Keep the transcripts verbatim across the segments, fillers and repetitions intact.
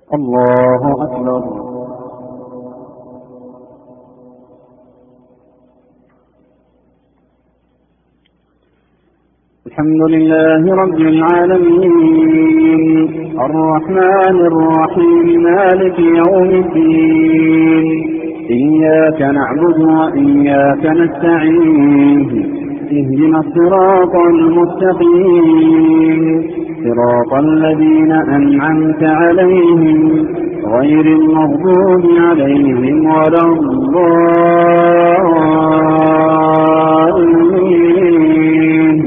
الله أكبر. الحمد لله رب العالمين الرحمن الرحيم مالك يوم الدين إياك نعبد وإياك نستعين اهدنا الصراط المستقيم صراط الذين أنعمت عليهم غير المغضوب عليهم ولا الضالين.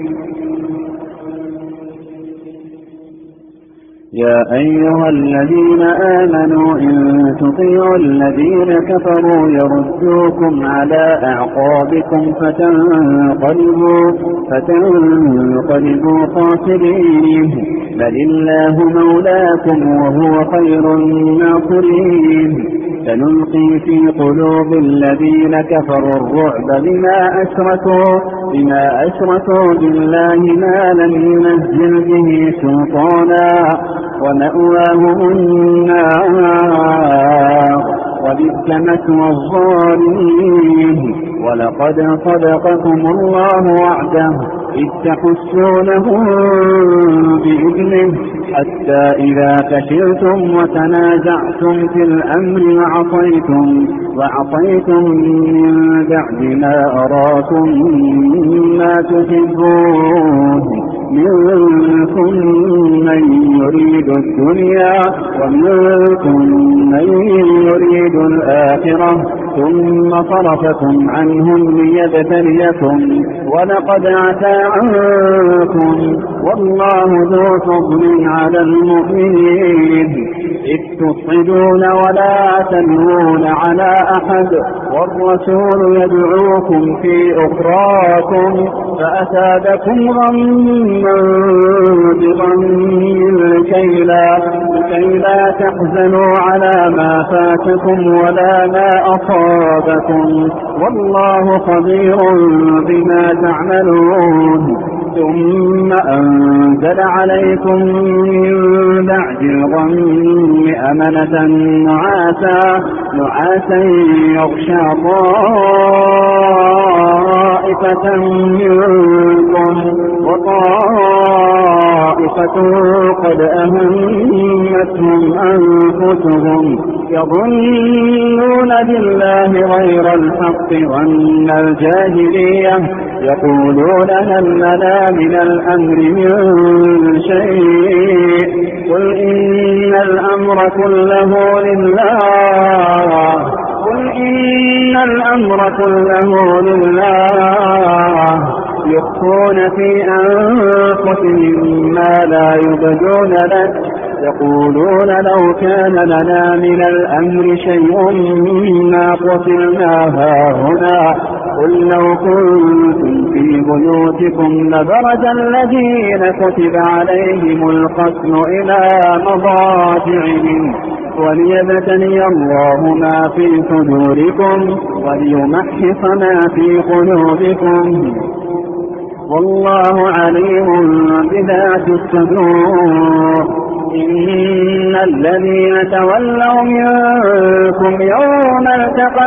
يا أيها الذين آمنوا إن تطيعوا الذين كفروا يردوكم على أعقابكم فتنقلبوا, فتنقلبوا خاسرين بل الله مولاكم وهو خير الناصرين. سنلقي في قلوب الذين كفروا الرعب بما أشركوا, بما أشركوا بالله ما لم ينزل به سلطانا ومأواهم النار وبئس مثوى الظالمين. ولقد صدقكم الله وعده إذ تحسونهم بإذنه حتى إذا فشلتم وتنازعتم في الأمر وعصيتم, وعصيتم من بعد ما أراكم ما تحبون منكم من يريد الدنيا ومنكم من يريد الآخرة ثم صرفكم عنهم ليبتليكم ولقد عفا عنكم والله ذو فضل على المؤمنين. إذ تصعدون ولا تلوون على أحد والرسول يدعوكم في أخراكم فأثابكم غما بغم لكي لا, لكي لا تحزنوا على ما فاتكم ولا ما أصابكم والله خبير بما تعملون. ثم أنزل عليكم من بعد الغم أمنة نعاسا, نعاسا يغشى طائفة منكم وطائفة قد أهمتهم أنفسهم يظنون بالله غير الحق ظن الجاهلية يقولون هل لنا من الأمر من شيء قل إن الأمر كله لله قل إن الأمر كله لله يخفون في أنفسهم ما لا يبدون لك يقولون لو كان لنا من الأمر شيء ما قتلنا هاهنا قل لو كنتم في بيوتكم لبرز الذين كتب عليهم القتل إلى مضاجعهم وليبتلي الله ما في صدوركم وليمحص ما في قلوبكم والله عليم بذات الصدور. إن الذين تولوا منكم يوم التقى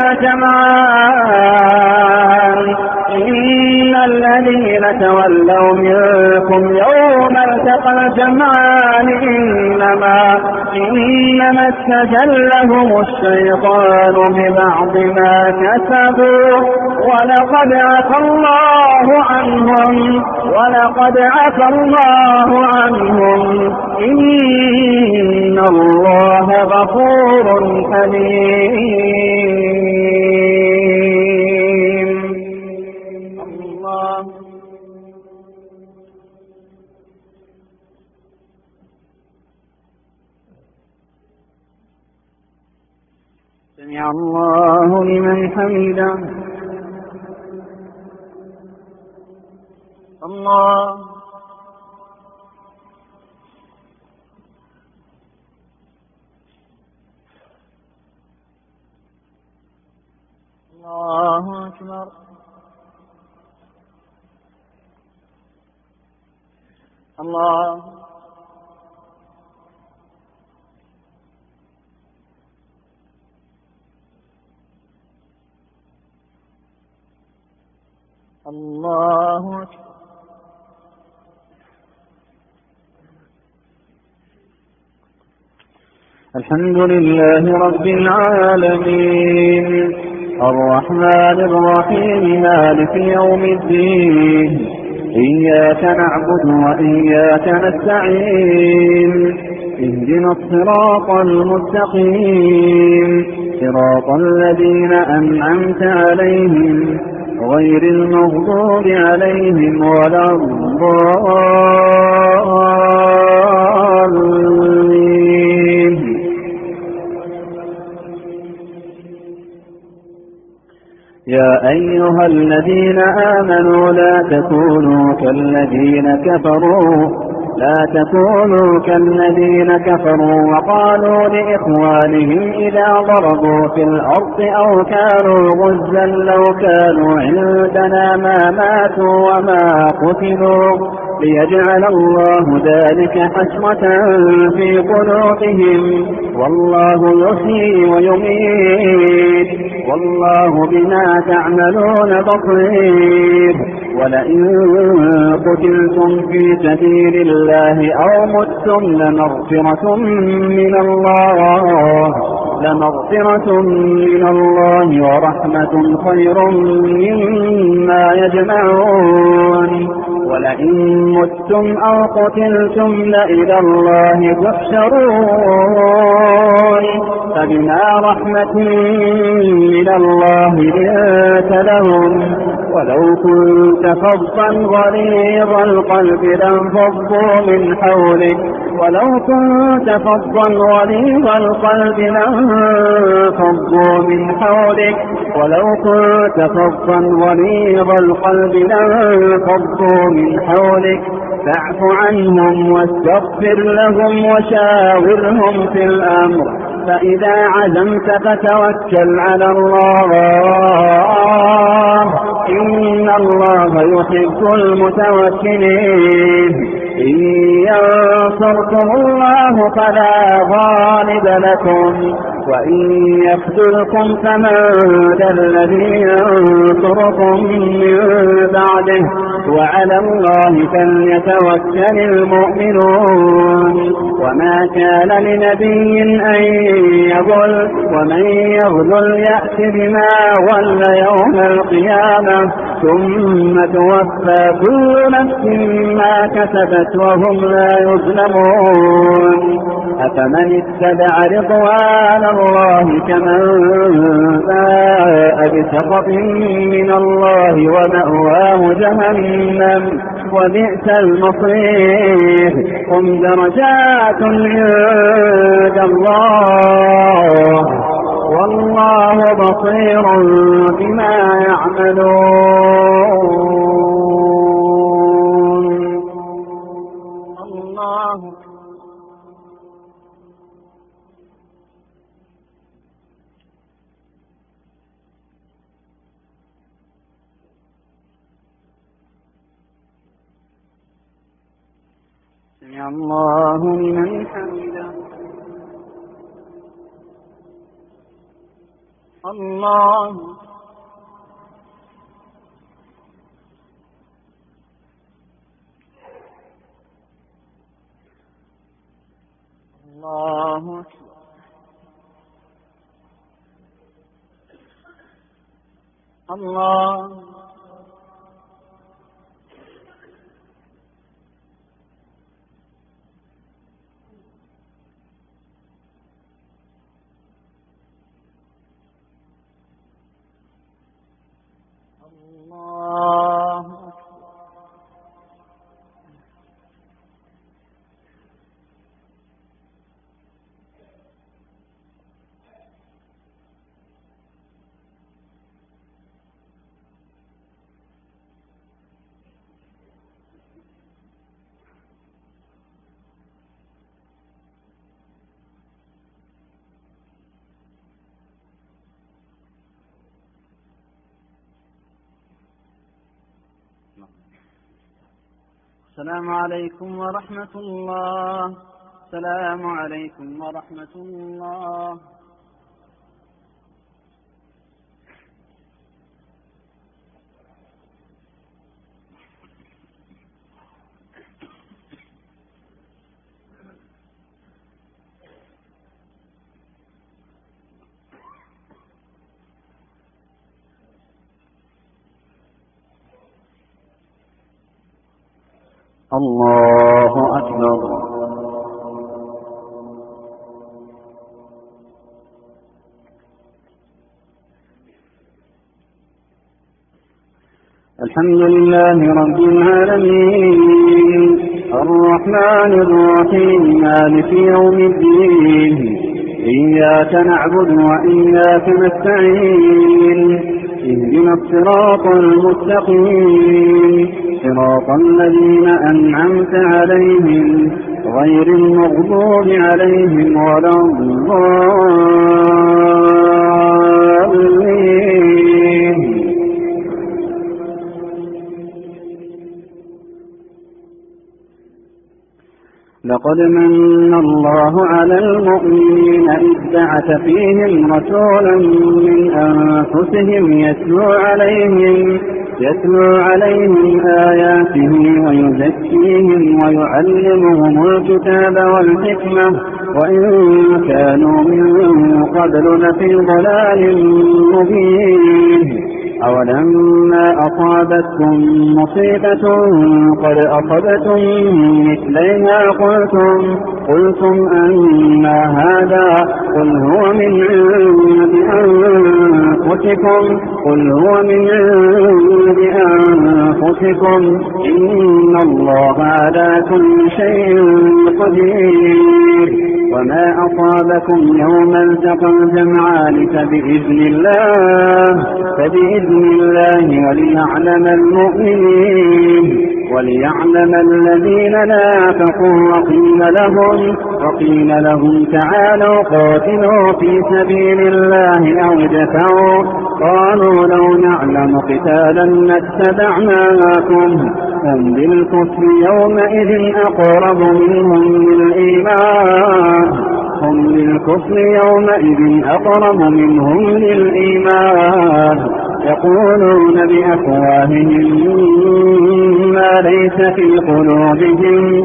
الجمعان إن الذين تولوا منكم يوم التقى الجمعان إنما, إنما استجلهم الشيطان ببعض ما كسبوا ولقد عفى الله عنهم ولقد عفى الله عنهم إن الله غفور حليم. الله سمع الله لمن حمده. الله الله أكبر. الله الله أكبر. الحمد لله رب العالمين الرحمن الرحيم مالك يوم الدين إياك نعبد وإياك نستعين اهدنا الصراط المستقيم صراط الذين أنعمت عليهم غير المغضوب عليهم ولا الضالين. يا أيها الذين آمنوا لا تكونوا كالذين كفروا لا تكونوا كالذين كفروا وقالوا لإخوانهم إذا ضربوا في الأرض أو كانوا غزا لو كانوا عندنا ما ماتوا وما قتلوا ليجعل الله ذلك حسرة في قلوبهم والله يحيي ويميت والله بما تعملون بصير. ولئن قتلتم في سبيل الله أو متم لمغفرة من الله لمغفرة من الله ورحمة خير مما يجمعون. ولئن متم أو قتلتم لإلى الله تحشرون. فبما رحمة من الله لنت لهم ولو كنت فظا غليظ القلب لانفضوا من حولك ولو كنت فظا غليظ القلب لانفضوا من حولك ولو كنت فظا غليظ القلب لانفضوا من حولك فاعف عنهم واستغفر لهم وشاورهم في الأمر فإذا عزمت فتوكل على الله إن الله يحب المتوكلين. إن ينصركم الله فلا غالب لكم وإن يخذلكم فمن ذا الذي ينصركم من بعده وعلى الله فليتوكل المؤمنون. وما كان لنبي أن يغل ومن يغل يأت بما غل يوم القيامة ثم توفى كل نفس ما كسبت وهم لا يظلمون. أفمن اتبع رضوان الله كمن باء بسخط من الله ومأواه جهنم وبئس المصير. هم درجات عند الله والله بصير بما يعملون. الله سمع الله لمن حمده. الله الله أكبر. الله الله السلام عليكم ورحمة الله. السلام عليكم ورحمة الله. الله أكبر. الحمد لله رب العالمين الرحمن الرحيم مالك يوم الدين إياك نعبد وإياك نستعين اهدنا الصراط المستقيم صراط الذين أنعمت عليهم غير المغضوب عليهم ولا الضالين. لقد من الله على المؤمنين إذ بعث فيهم رسولا من أنفسهم يتلو عليهم يتلو عليهم آياته ويزكيهم ويعلمهم الكتاب والحكمة وإن كانوا من قبل لفي ضلال مبين. أولما أصابتكم مصيبة قد أصبتم مثليها قلتم قلتم أنى هذا قل هو من عند أنفسكم قل هو من عند أنفسكم إن الله على كل شيء قدير. وما أصابكم يوم التقى الجمعان فبإذن الله فبإذن الله وليعلم المؤمنين وليعلم الذين نافقوا وقيل لهم وقيل لهم تعالوا قاتلوا في سبيل الله أو ادفعوا قالوا لو نعلم قتالا لاتبعناكم هم بالكفر يومئذ أقرب منهم للإيمان هم للكفر يومئذ أقرب منهم للإيمان يقولون بأفواههم ما ليس في قلوبهم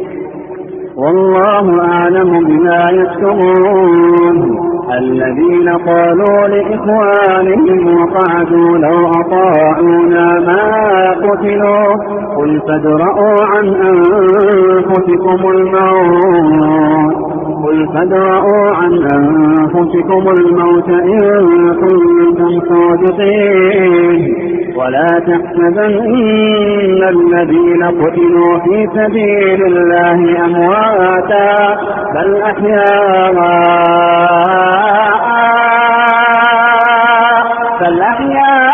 والله أعلم بما يكتمون. الذين قالوا لإخوانهم وقعدوا لو أطاعونا ما قتلوا قل فادرءوا عن أنفسكم الموت قل فادرءوا عن أنفسكم الموت إن كنتم صادقين ولا تحسبن الذين قتلوا في سبيل الله أمواتا بل أحياء بل أحياء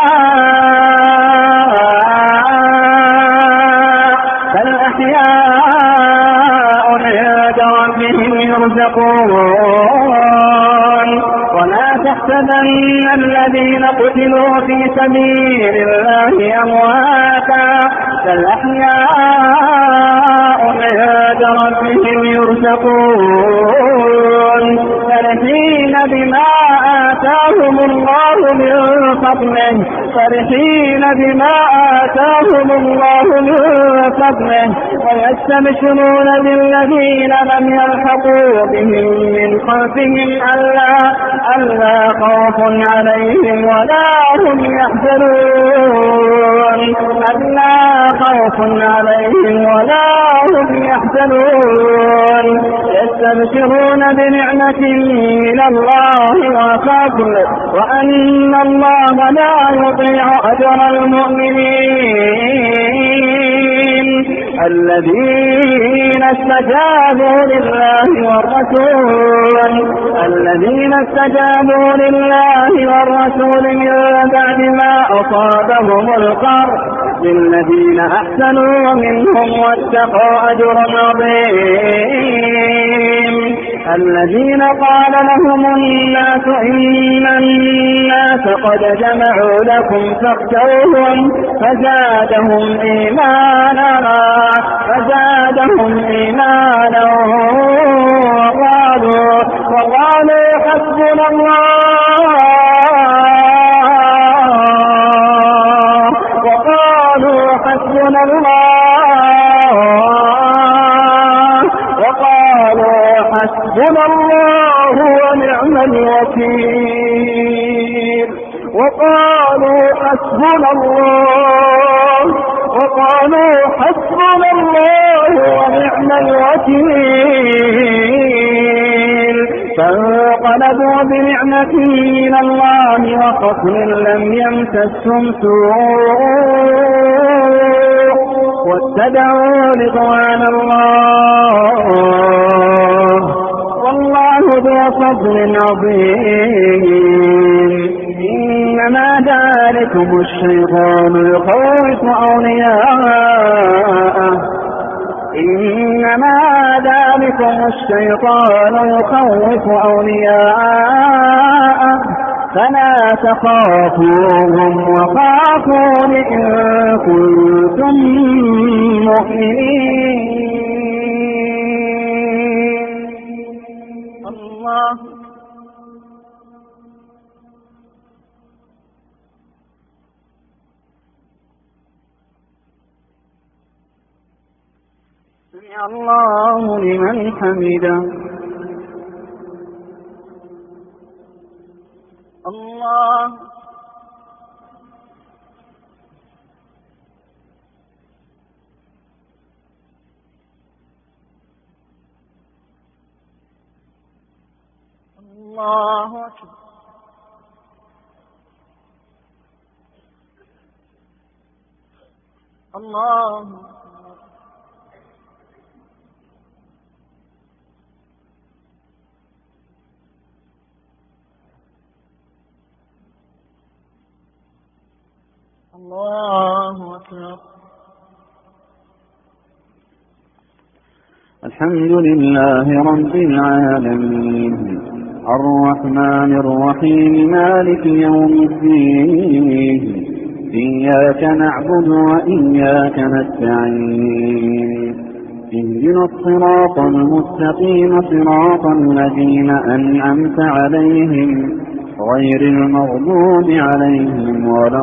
بل أحياء عند ربهم يرزقون ولا تحسبن الذين قتلوا في سبيل الله أمواتا بل أحياء عند ربهم يرزقون فرحين بما آتاهم الله من فضله فرحين بما آتاهم الله من فضله ويستبشرون بالذين لم يلحقوا بهم من خلفهم ألا ألا خوف عليهم ولا هم يحزنون ألا خوف عليهم ولا هم يحزنون يستبشرون بنعمة من الله وفضل وأن الله لا يضيع أجر المؤمنين. الذين استجابوا لله والرسول الذين استجابوا لله والرسول من بعد ما أصابهم القرح للذين أحسنوا منهم واتقوا أجر عظيم. الذين قال لهم الناس إن الناس قد جمعوا لكم فاخشوهم فزادهم إيمانا فزادهم إيمانا وقالوا وقالوا حسبنا الله وقالوا حسبنا الله وقالوا حسبنا الله ونعم الوكيل وقالوا حسبنا الله وقالوا حسبنا الله ونعم الوكيل فانقلبوا بنعمة من الله وفضل لم يمسسهم سوء واتبعوا رضوان الله والله ذو فضل عظيم إنما ذلكم الشيطان يخوف أولياءه إنما ذلكم الشيطان يخوف أولياءه فلا تخافوهم وخافون إن كنتم مؤمنين. الله سمع الله لمن حمده. الله الله أكبر. الله الله أكبر. الحمد لله رب العالمين الرحمن الرحيم مالك يوم الدين إياك نعبد وإياك نستعين اهدنا الصراط المستقيم صراط الذين أنعمت عليهم غير المغضوب عليهم ولا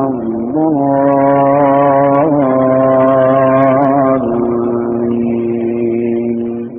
الضالين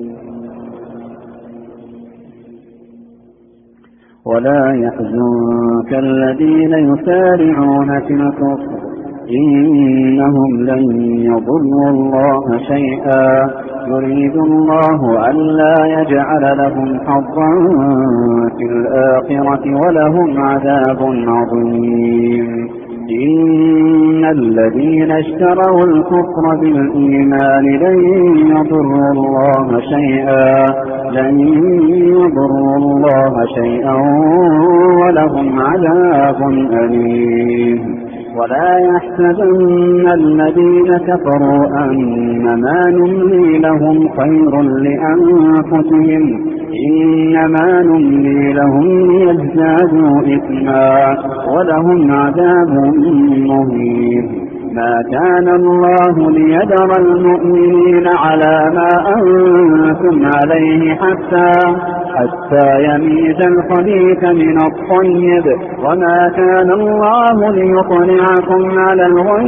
ولا يحزنك الذين يسارعون في الكفر إنهم لن يضروا الله شيئا يريد الله ألا يجعل لهم حظا في الآخرة ولهم عذاب عظيم إن الذين اشتروا الكفر بالإيمان لن يضروا الله شيئا لن يضروا الله شيئا ولهم عذاب أليم ولا يحسبن الذين كفروا أنما نملي لهم خير لأنفسهم إنما نملي لهم ليزدادوا إثما ولهم عذاب مهين ما كان الله ليذر المؤمنين على ما أنتم عليه حتى حتى يميز الخبيث من الطيب وما كان الله ليطلعكم على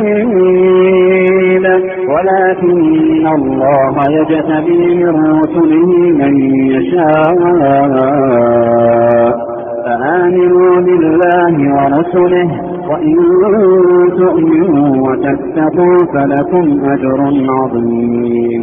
الغيب ولكن الله يجتبي من رسله من يشاء فآمنوا بالله ورسله وإن تؤمنوا وتتقوا فلكم أجر عظيم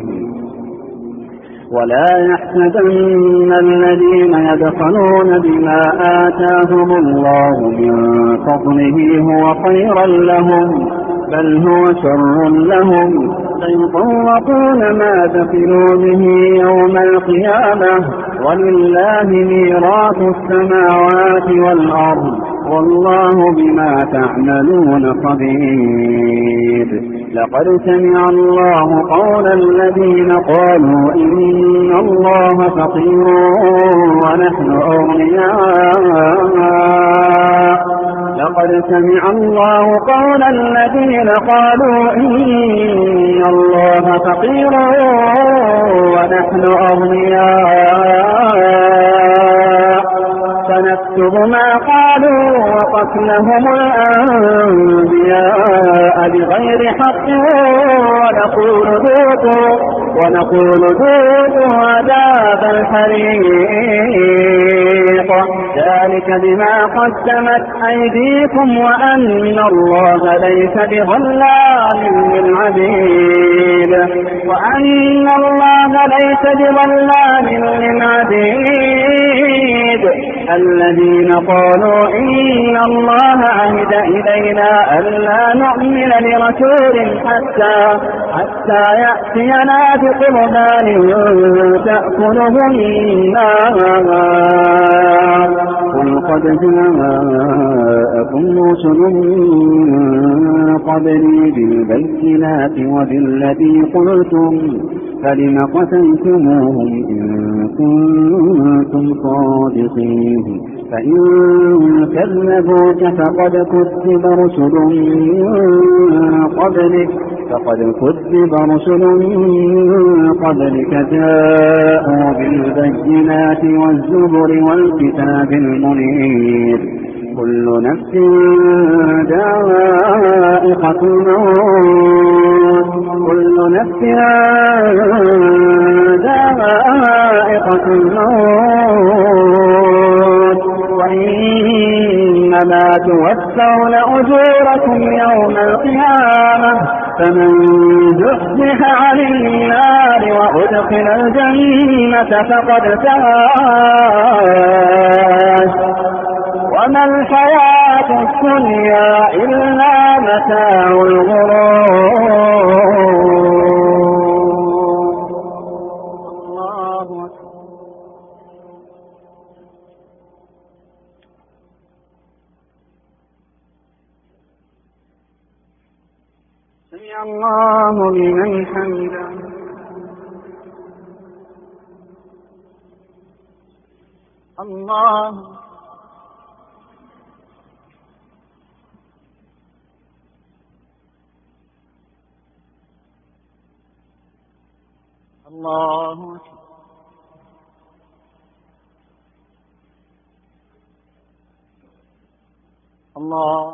ولا يحسبن الذين يبخلون بما آتاهم الله من فضله هو خيرا لهم بل هو شر لهم سيطوقون ما بخلوا به يوم القيامة ولله ميراث السماوات والأرض والله بما تعملون خبير لقد سمع الله قول الذين قالوا إن الله فقير ونحن أغنياء لقد سمع الله قول الذين قالوا إن الله فقير ونحن أغنياء نكتب ما قالوا وقتلهم الأنبياء بغير حق ونقول ذوقوا ونقول ذوقوا عذاب الحريق ذلك بما قدمت أيديكم وأن الله ليس بظلام للعبيد وأن الله ليس بظلام للعبيد الذين قالوا إن الله عهد إلينا ألا نؤمن لرسول حتى حتى يأتينا بقربان تأكله النار قل قد جاءكم رسل من قبلي بالبينات وبالذي قلتم فلم قتلتموهم إن كنتم صادقين فإن كذبوك فقد كذب رسل من قبلك فقد كذب رسل من قبلك جاءوا بالبينات والزبر والكتاب المنير كل نفس ذائقة الموت كل نفس ذائقة الموت وإنما توفون أجوركم يوم القيامة فمن زحزح عن النار وأدخل الجنة فقد فاز وما الحياة الدنيا إلا متاع الغرور. الله أكبر. سمع الله لمن حمده. الله الله الله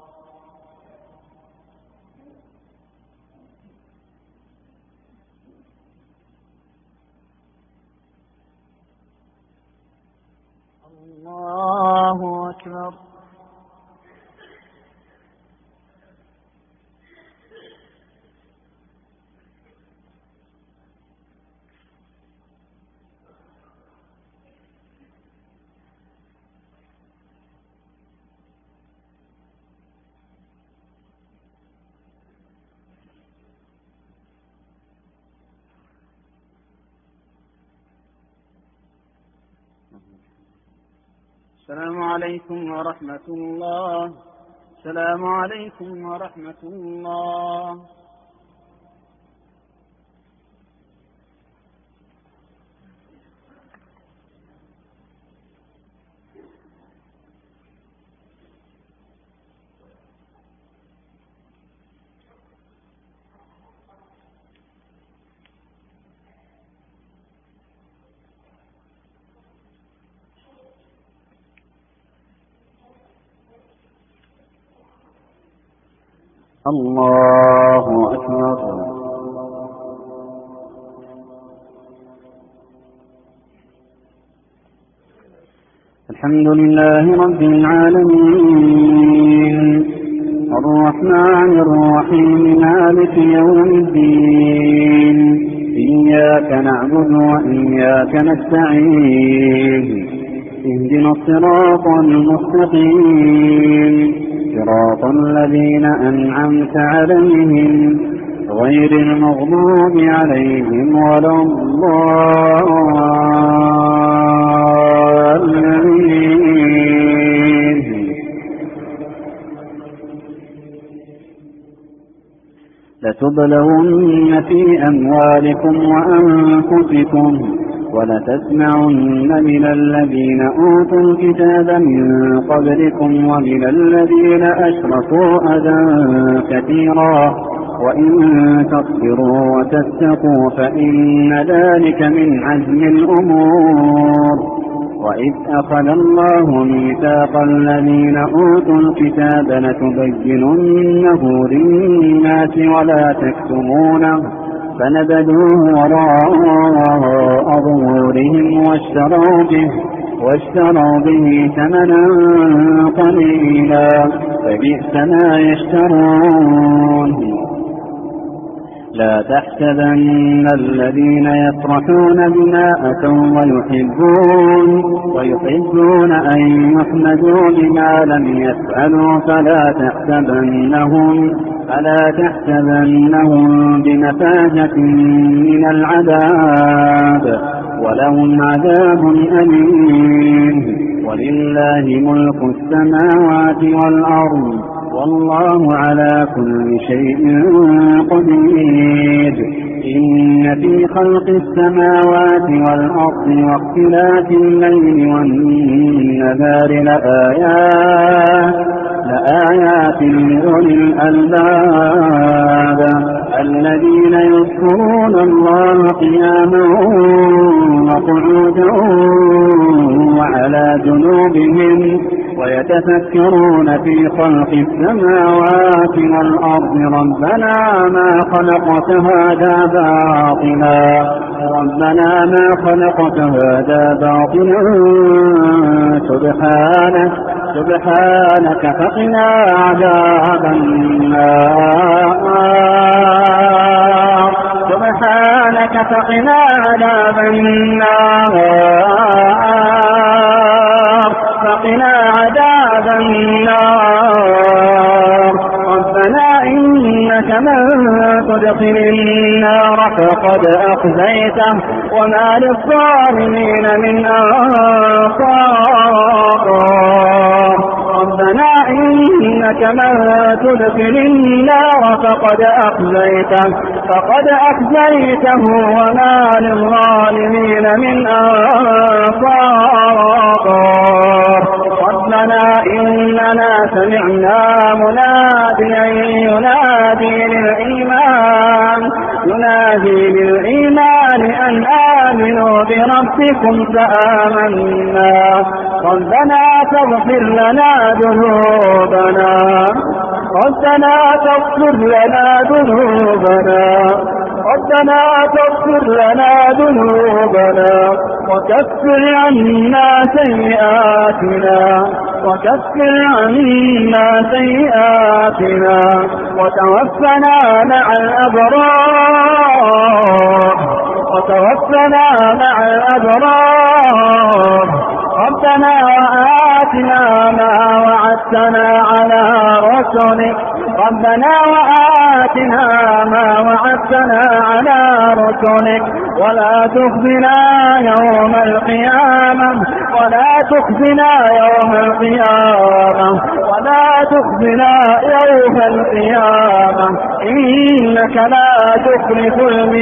الله أكبر. السلام عليكم ورحمة الله. السلام عليكم ورحمة الله. الله أكبر. الحمد لله رب العالمين الرحمن الرحيم مالك يوم الدين إياك نعبد وإياك نستعين اهدنا الصراط المستقيم صراط الذين أنعمت عليهم غير المغضوب عليهم ولا الضالين. لتبلون في أموالكم وأنفسكم ولتسمعن من الذين أوتوا الكتاب من قبلكم ومن الذين أشركوا أذى كثيرا وإن تصبروا وتتقوا فإن ذلك من عزم الأمور وإذ أخذ الله ميثاق الذين أوتوا الكتاب لتبيننه للناس ولا تكتمونه فنبذوه وراء ظهورهم واشتروا به واشتروا به ثمنا قليلا فبئس ما يشترون. لا تحسبن الذين يفرحون بما أتوا ويحبون ويحبون أن يحمدوا بما لم يفعلوا فلا تحسبنهم فلا تحسبنهم بمفازة من العذاب ولهم عذاب أليم. ولله ملك السماوات والأرض والله على كل شيء قدير. إن في خلق السماوات والأرض واختلاف الليل والنهار لآيات لآيات لأولي الألباب الذين يذكرون الله قياما وقعودا وعلى جنوبهم ويتفكرون في خلق السماوات والأرض ربنا ما خلقت هذا باطلا ربنا ما خلقت هذا باطلا سبحانك سبحانك فقنا عذاب النار سبحانك فقنا عذاب النار فقنا عذاب النار. ربنا إنك من تدخل النار فقد أخزيته وما للظالمين من أنصار. ربنا إنك من تدخل النار فقد أخزيته فقد أخزيته وما للظالمين من أنصار. ربنا إننا سمعنا مناديا ينادي للإيمان ينادي للإيمان أن آمنوا بربكم فآمنا. ربنا تغفر لنا ذنوبنا ربنا تغفر لنا ذنوبنا ربنا تغفر لنا ذنوبنا وكفر عنا سيئاتنا وكفر عنا سيئاتنا وتوفنا مع الأبرار وتوفنا مع الأبرار. ربنا وآتنا ما وعدتنا على رسلك ربنا وآتنا ما وعدتنا على رسلك ولا تخزنا يوم القيامة ولا تخزنا يوم القيامة ولا تخزنا يوم القيامة إنك لا تخلف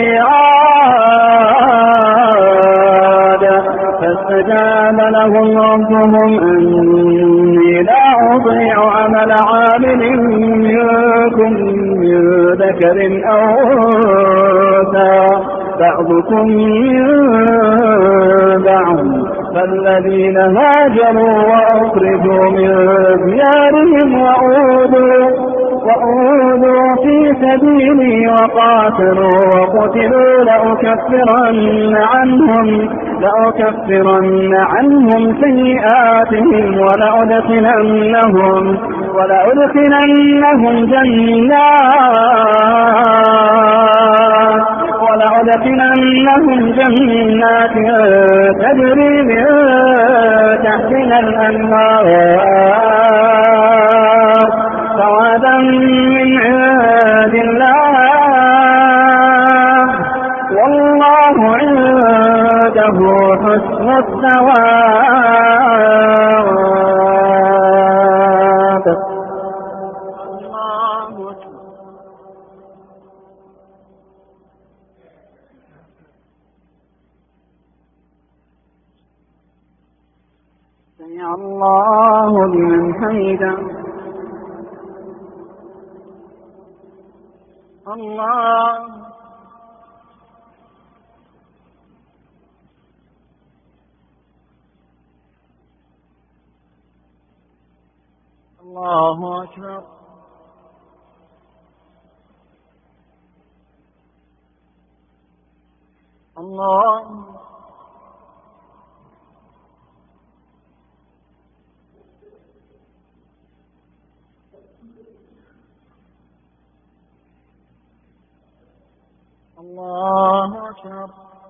الميعاد. فاستجاب لهم ربهم أني لا أضيع عمل عامل منكم من ذكر أو أنثى بعضكم من بعض فالذين هاجروا وأخرجوا من ديارهم وأوذوا وأوذوا في سبيلي وقاتلوا وقتلوا لأكفرن عنهم لأكفرن عنهم سيئاتهم ولأدخلنهم ولأدخلنهم جنات ولأدخلنهم جنات تجري من تحتها الأنهار ثوابا من عند الله والله عنده حسن الثواب. سمع الله لمن حمده. الله الله أكبر. الله الله أكبر.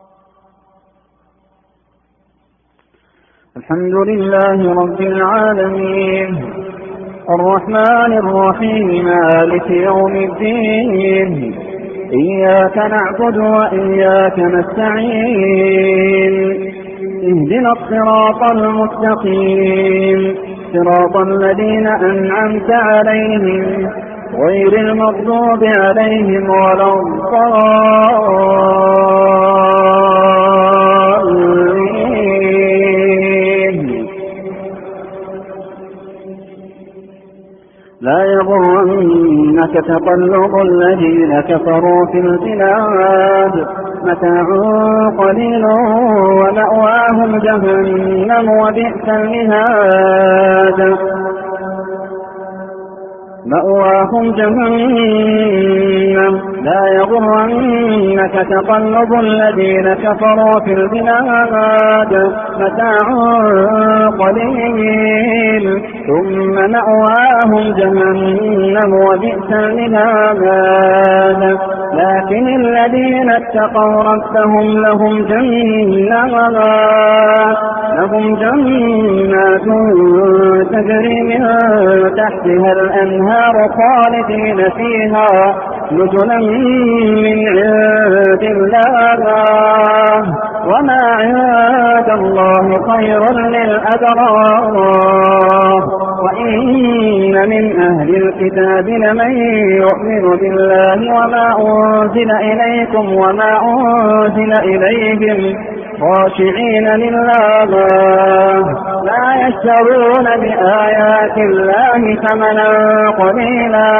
الحمد لله رب العالمين الرحمن الرحيم مالك يوم الدين إياك نعبد وإياك نستعين اهدنا الصراط المستقيم صراط الذين أنعمت عليهم غير المغضوب عليهم ولا الضالين. لا يغرنك تقلب الذين كفروا في البلاد متاع قليل ومأواهم جهنم وبئس المهاد مأواهم جهنم. لا يغرنك تقلب الذين كفروا في البلاد متاع قليل ثم مأواهم جهنم وبئس المهاد. لكن الذين اتقوا ربهم لهم جنات لهم جنات تجري من تحتها الأنهار خالدين فيها نزلا من عند الله وما عند الله خير للأبرار. وإن من أهل الكتاب لمن يؤمن بالله وما أنزل إليكم وما أنزل إليهم خاشعين لله لا يشترون بآيات الله ثمنا قليلا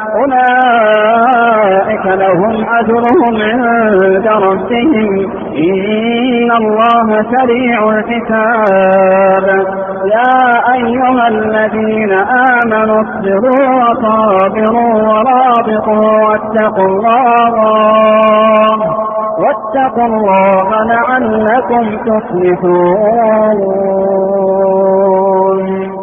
أولئك لهم أجرهم عند ربهم إن الله سريع الحساب. يا أيها الذين آمنوا اصبروا وصابروا ورابطوا واتقوا الله واتقوا الله لعلكم تفلحون.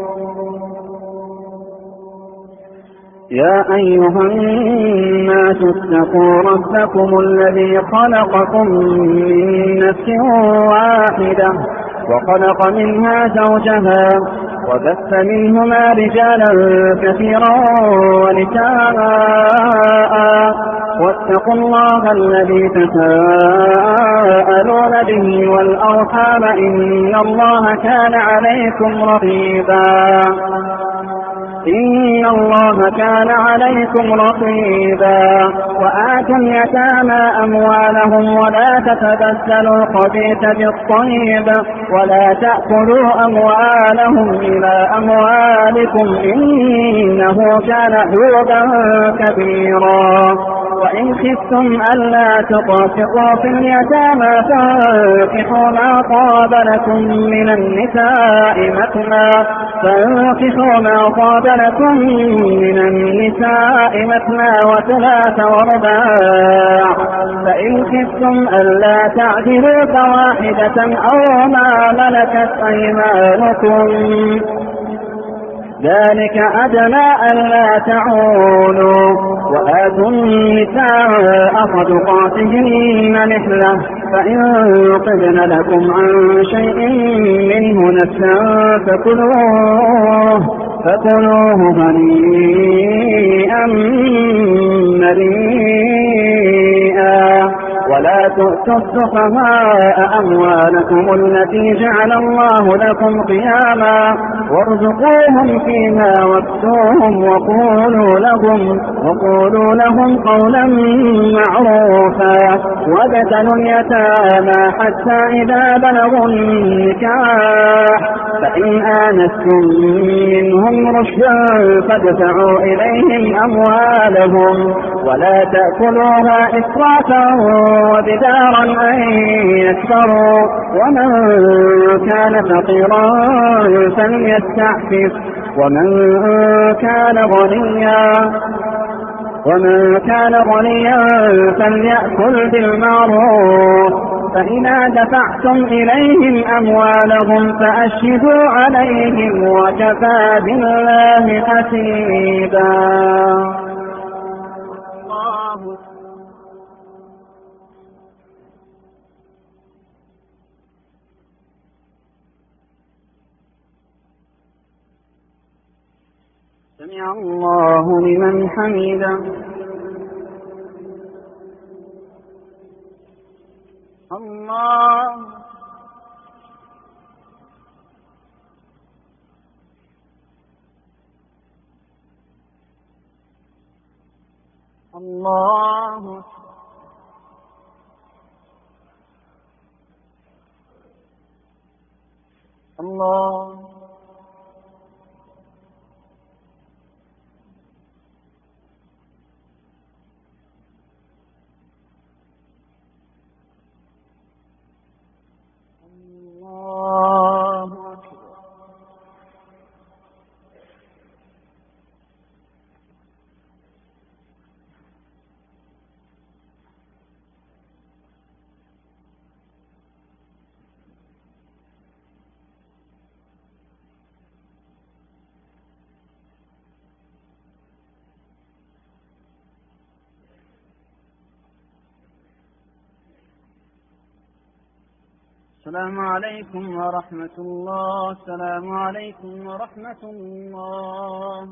يا أيها الناس اتقوا ربكم الذي خلقكم من نفس واحدة وخلق منها زوجها وبث منهما رجالا كثيرا ونساء واتقوا الله الذي تساءلون به والأرحام إن الله كان عليكم رقيبا إن الله كان عليكم رقيبا. وآتوا اليتامى أموالهم ولا تتبدلوا الخبيث بالطيب ولا تأكلوا أموالهم إلى أموالكم إنه كان حوبا كبيرا. وإن خفتم ألا تقسطوا في اليتامى فانكحوا ما طاب لكم من النساء مثنى فانكحوا ما طاب لكم من النساء مثنى وثلاث ورباع. فإن خفتم ألا تعدلوا فواحدة أو ما ملكت أيمانكم ذلك أدنى ألا تعولوا. وآتوا النساء صدقاتهن نحلة فإن طبن لكم عن شيء منه نفسا فكلوه فكلوه هنيئا مريئا. ولا تؤتوا السفهاء أموالكم التي جعل الله لكم قياما وارزقوهم فيها واكسوهم وقولوا لهم, وقولوا لهم قولا معروفا. وابتلوا اليتامى حتى إذا بلغوا النكاح فإن آنستم منهم رشدا فادفعوا إليهم أموالهم ولا تأكلوها إسرافا وبدارا أن يكبروا. ومن كان فقيرا فليستعفف ومن كان غنيا ومن كان غنيا فليأكل بالمعروف فإذا دفعتم إليهم أموالهم فأشهدوا عليهم وكفى بالله حسيبا. سمع الله لمن حمده. الله الله الله السلام عليكم ورحمة الله. السلام عليكم ورحمة الله.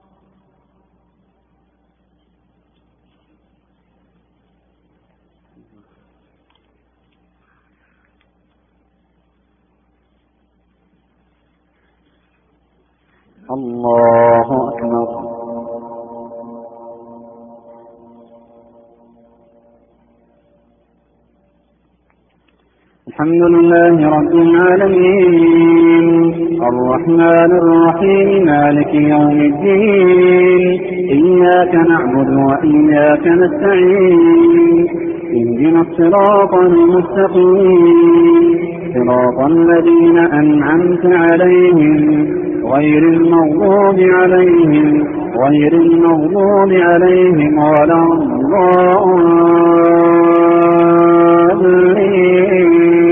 الله أكبر. الحمد لله رب العالمين الرحمن الرحيم مالك يوم الدين إياك نعبد وإياك نستعين اهدنا الصراط المستقيم صراط الذين أنعمت عليهم غير المغضوب عليهم غير المغضوب عليهم ولا الضالين.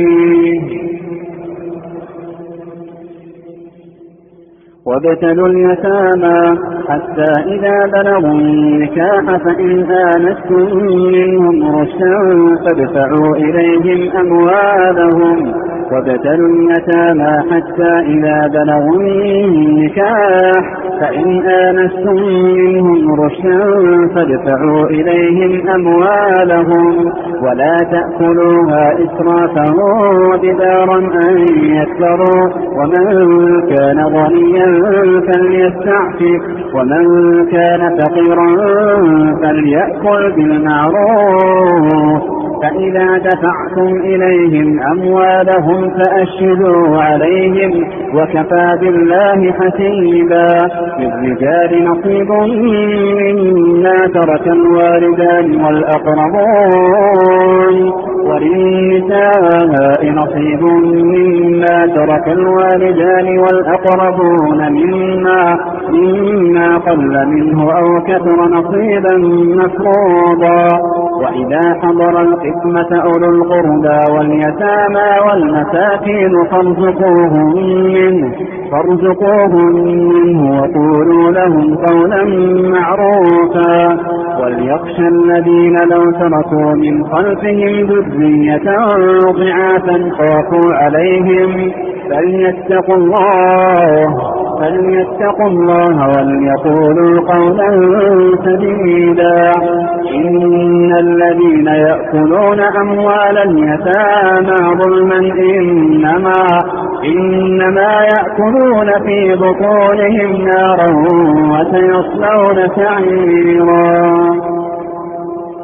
وابتلوا اليتامى حتى إذا بلغوا النكاح فإن آنستم منهم رشدا فادفعوا إليهم أموالهم وابتلوا اليتامى حتى إذا بلغوا النكاح فإن آنستم منهم رشدا فادفعوا إليهم أموالهم ولا تأكلوها إسرافا وبدارا أن يكبروا ومن كان غنيا فليستعفف ومن كان فقيرا فليأكل بالمعروف فإذا دفعتم إليهم أموالهم فأشهدوا عليهم وكفى بالله حسيبا. للرجال نصيب مما ترك الوالدان والأقربون وللنساء نصيب مما ترك الوالدان والأقربون مما مما قل منه أو كثر نصيبا مفروضا. وإذا حضر القسمة أولو القربى واليتامى والمساكين فارزقوهم منه فارزقوهم منه وقولوا لهم قولا معروفا. وليخشى الذين لو تركوا من خلفهم ذرية ضعافا خافوا عليهم فليتقوا الله فليتقوا الله وليقولوا قولا سديدا. إن الذين يأكلون أموال اليتامى ظلما إنما إنما يأكلون في بطونهم نارا وسيصلون سعيرا.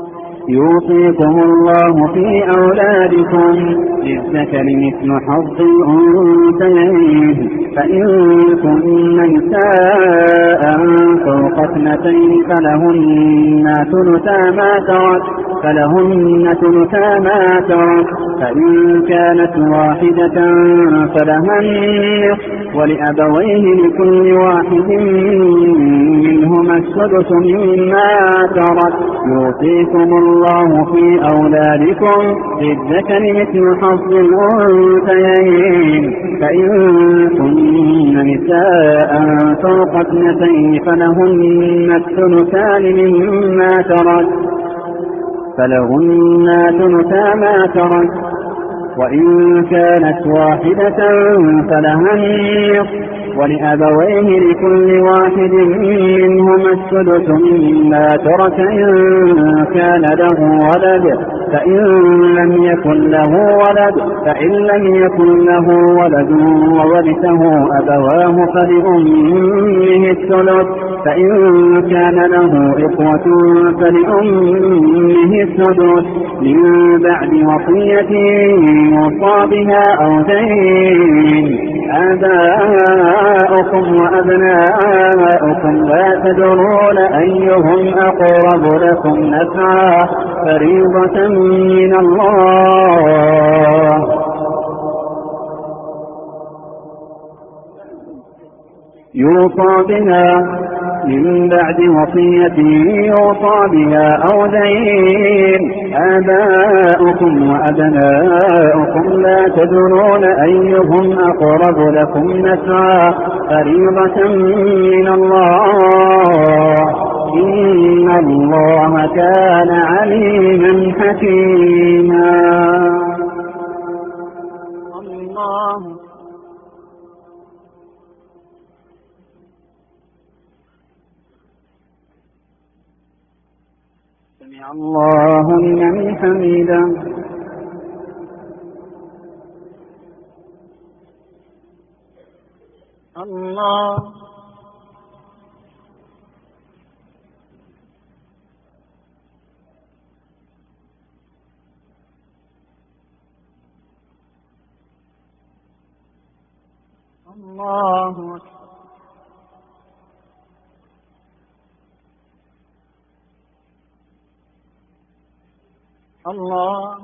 يوصيكم الله في أولادكم للذكر مثل حظ الأنثيين فإن كن نساء فوق اثنتين فلهن ثلثا ما ترك فلهن ثلثا ما ترك فإن كانت واحدة فلها النصف ولأبويه لكل واحد منهما السدس مما ترك يوصيكم الله في أولادكم للذكر مثل حظ الأنثيين فإن كن نساء فوق اثنتين فلهن الثلثان مما ترك فلهن ثلثا ما ترك وإن كانت واحدة فلها النصف ولأبويه لكل واحد منهما السدس مما ترك إن كان له ولد فإن لم يكن له ولد فإن لم يكن له ولد وورثه أبواه فلأمه الثلث فإن كان له إخوة فلأمه السدس من بعد وصية يوصى بها أو دين آباؤكم وأبناؤكم لا تدرون أيهم أقرب لكم نفعا فريضة من الله يوصى بها من بعد وصية يوصى بها أو دين آباؤكم وأبناؤكم لا تدرون أيهم أقرب لكم نفعا فريضة من الله إن الله كان عليما حكيما الله سمع الله لمن حمده الله الله الله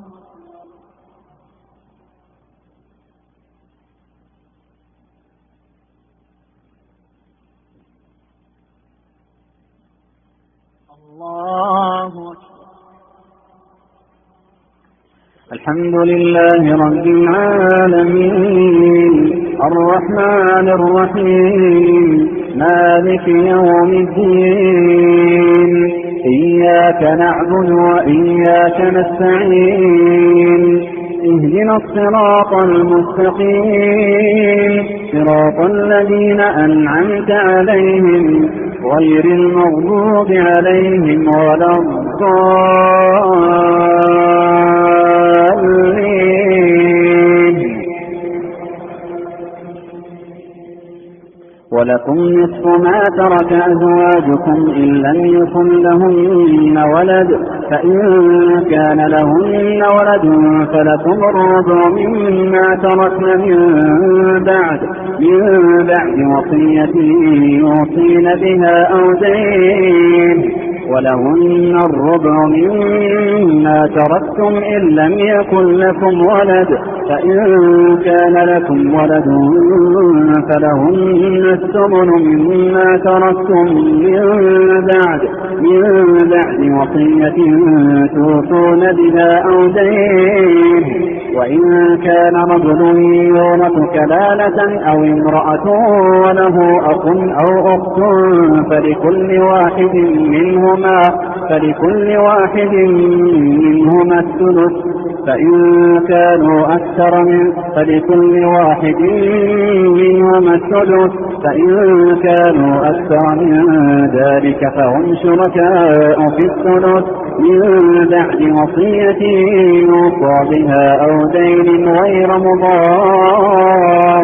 الله الحمد لله رب العالمين الرحمن الرحيم مالك يوم الدين إياك نعبد وإياك نستعين اهدنا الصراط المستقيم صراط الذين أنعمت عليهم غير المغضوب عليهم ولا الضالين ولكم نصف ما ترك أزواجكم إن لم يكن لهن ولد فإن كان لهن ولد فلكم الربع مما تركن من بعد من بعد وصية يوصين بها أو دين ولهن الربع مما تركتم إن لم يكن لكم ولد فإن كان لكم ولد فلهن الثمن مما تركتم من بعد من بعد وصية توصون بها أو دين وإن كان رجل يورث كلالة أو امرأة وله أخ أو أخت فلكل واحد منهما فلكل واحد منهما الثلث فإن كانوا أكثر من فلكل واحد منهما الثلث فإن كانوا أكثر من ذلك فهم شركاء في الثلث من بعد وصية يوصى بها أو دين غير مضار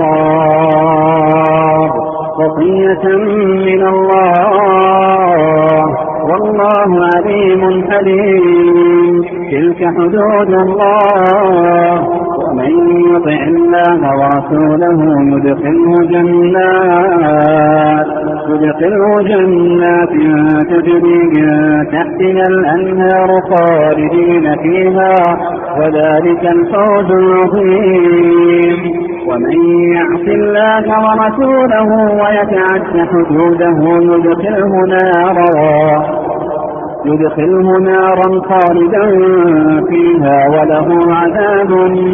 وصية من الله والله عليم حليم تلك حدود الله ومن يطع الله ورسوله يدخله جنات يدخله جنات تجري من تحتها الأنهار خالدين فيها وذلك الفوز العظيم ومن يعص الله ورسوله ويتعد حدوده يدخله نارا يدخله نارا خالدا فيها وله عذاب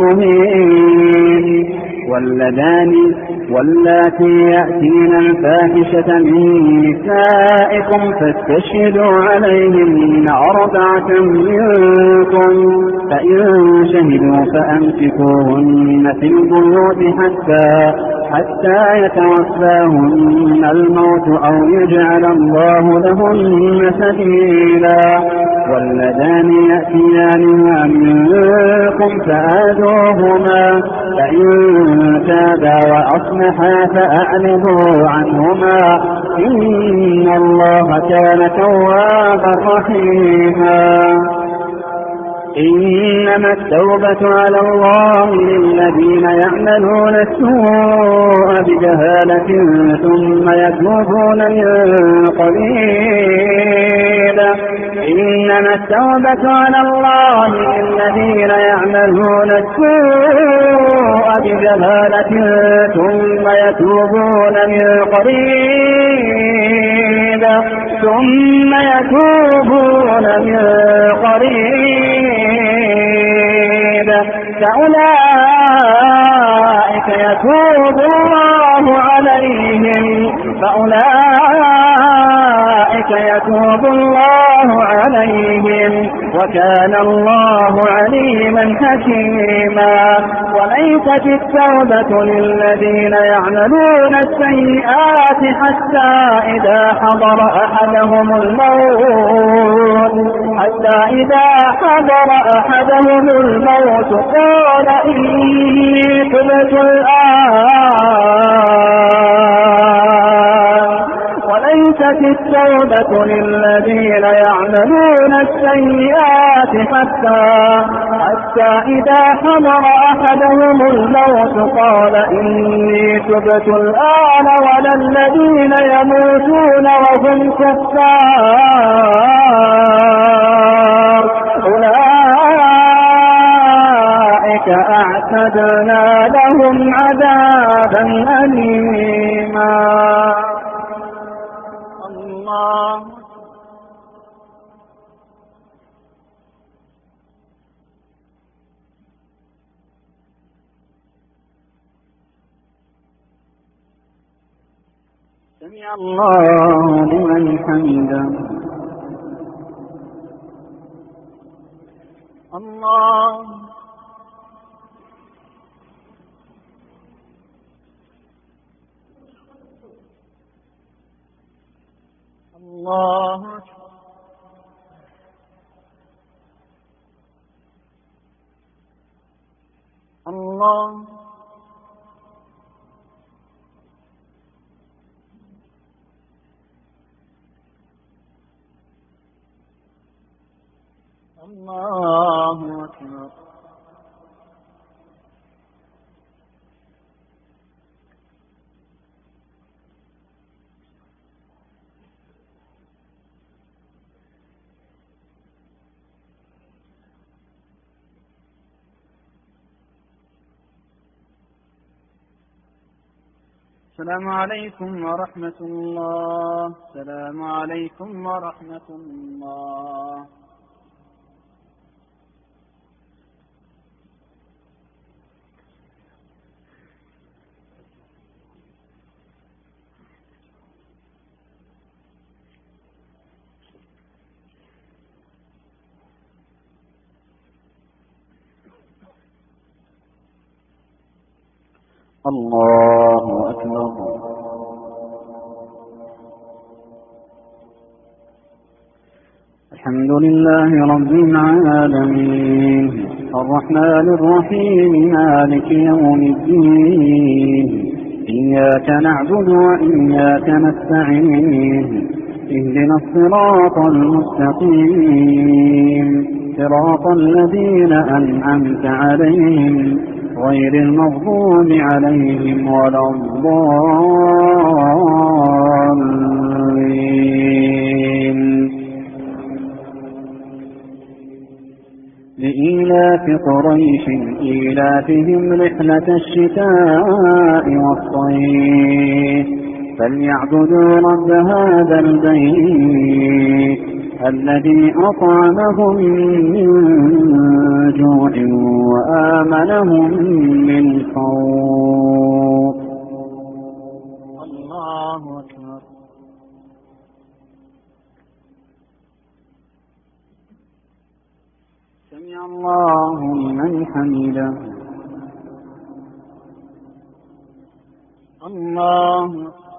مهين واللذان واللاتي يأتين الفاحشة من نسائكم فاستشهدوا عليهن أربعة منكم فإن شهدوا فأمسكوهن في البيوت حتى حتى يتوفاهن الموت أو يجعل الله لهن سبيلا واللذان يأتيانها منكم فآذوهما فإن تابا وأصلحا فأعرضوا عنهما إن الله كان توابا رحيما إنما التوبة على الله للذين يعملون السوء بجهالة ثم يتوبون من قريب إنما التوبة على الله للذين يعملون السوء بجهالة ثم يتوبون من قريب ثم يتوبون من قريب فأولئك يتوب الله عليهم فأولئك يتوب الله عليهم وكان الله عليما حكيما وليست التوبة للذين يعملون السيئات حتى إذا حضر أحدهم الموت حتى إذا حضر أحدهم الموت قال إني تبت الآن وليست التوبة للذين يعملون السيئات حتى حتى إذا حضر أحدهم الموت قال إني تبت الآن ولا الذين يموتون وهم كفار أولئك أعتدنا لهم عذابا أليما. الله سمع الله لمن حمده. الله الله الله الله أكبر. السلام عليكم ورحمة الله. السلام عليكم ورحمة الله. الله أكبر. الحمد لله رب العالمين الرحمن الرحيم مالك يوم الدين إياك نعبد وإياك نستعين اهدنا الصراط المستقيم صراط الذين أنعمت عليهم غير المغضوب عليهم ولا الضالين. لإيلاف قريش إيلافهم رحلة الشتاء والصيف فليعبدوا رب هذا البيت الذي أطعمهم من جوع وآمنهم من خوف. الله أكبر. سمع الله لمن حمده. الله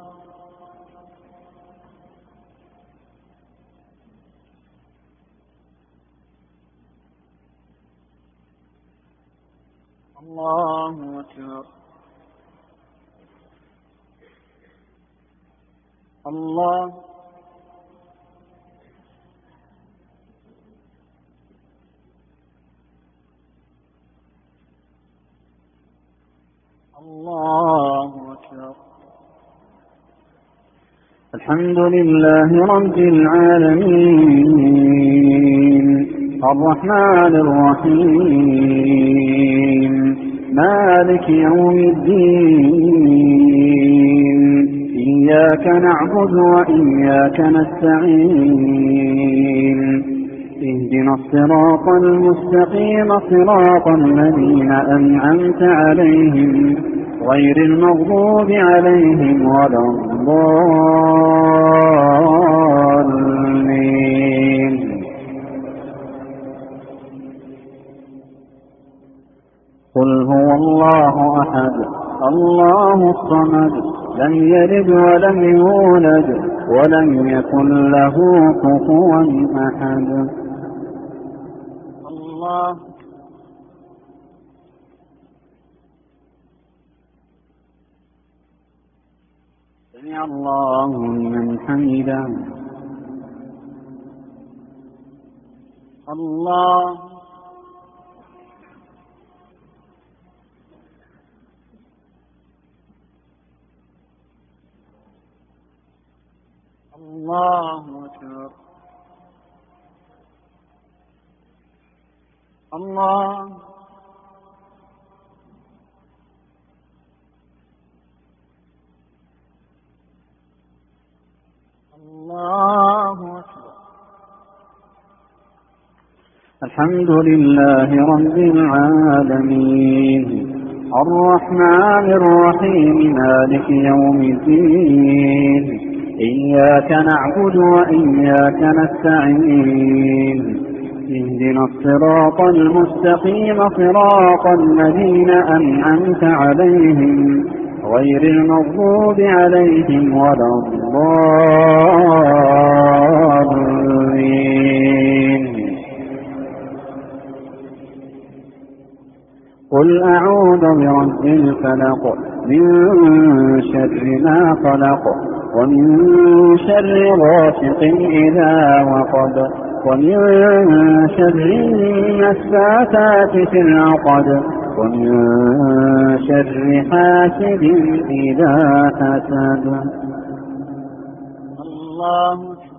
الله أكبر. الله الله أكبر. الحمد لله رب العالمين الرحمن الرحيم مالك يوم الدين إياك نعبد وإياك نستعين اهدنا الصراط المستقيم صراط الذين أنعمت عليهم غير المغضوب عليهم ولا الضالين. قل هو الله أحد الله الصمد لم يلد ولم يولد ولم يكن له كفوا أحد. الله سمع الله لمن حمده. الله الله أكبر. الله الله أكبر. الحمد لله رب العالمين الرحمن الرحيم مالك يوم الدين إياك نعبد وإياك نستعين اهدنا الصراط المستقيم صراط الذين أنعمت عليهم غير المغضوب عليهم ولا الضالين. قل أعوذ برب الفلق من شر ما خلق ومن شر غاسق إذا وقب ومن شر النفاثات في العقد ومن شر حاسد إذا حسد. الله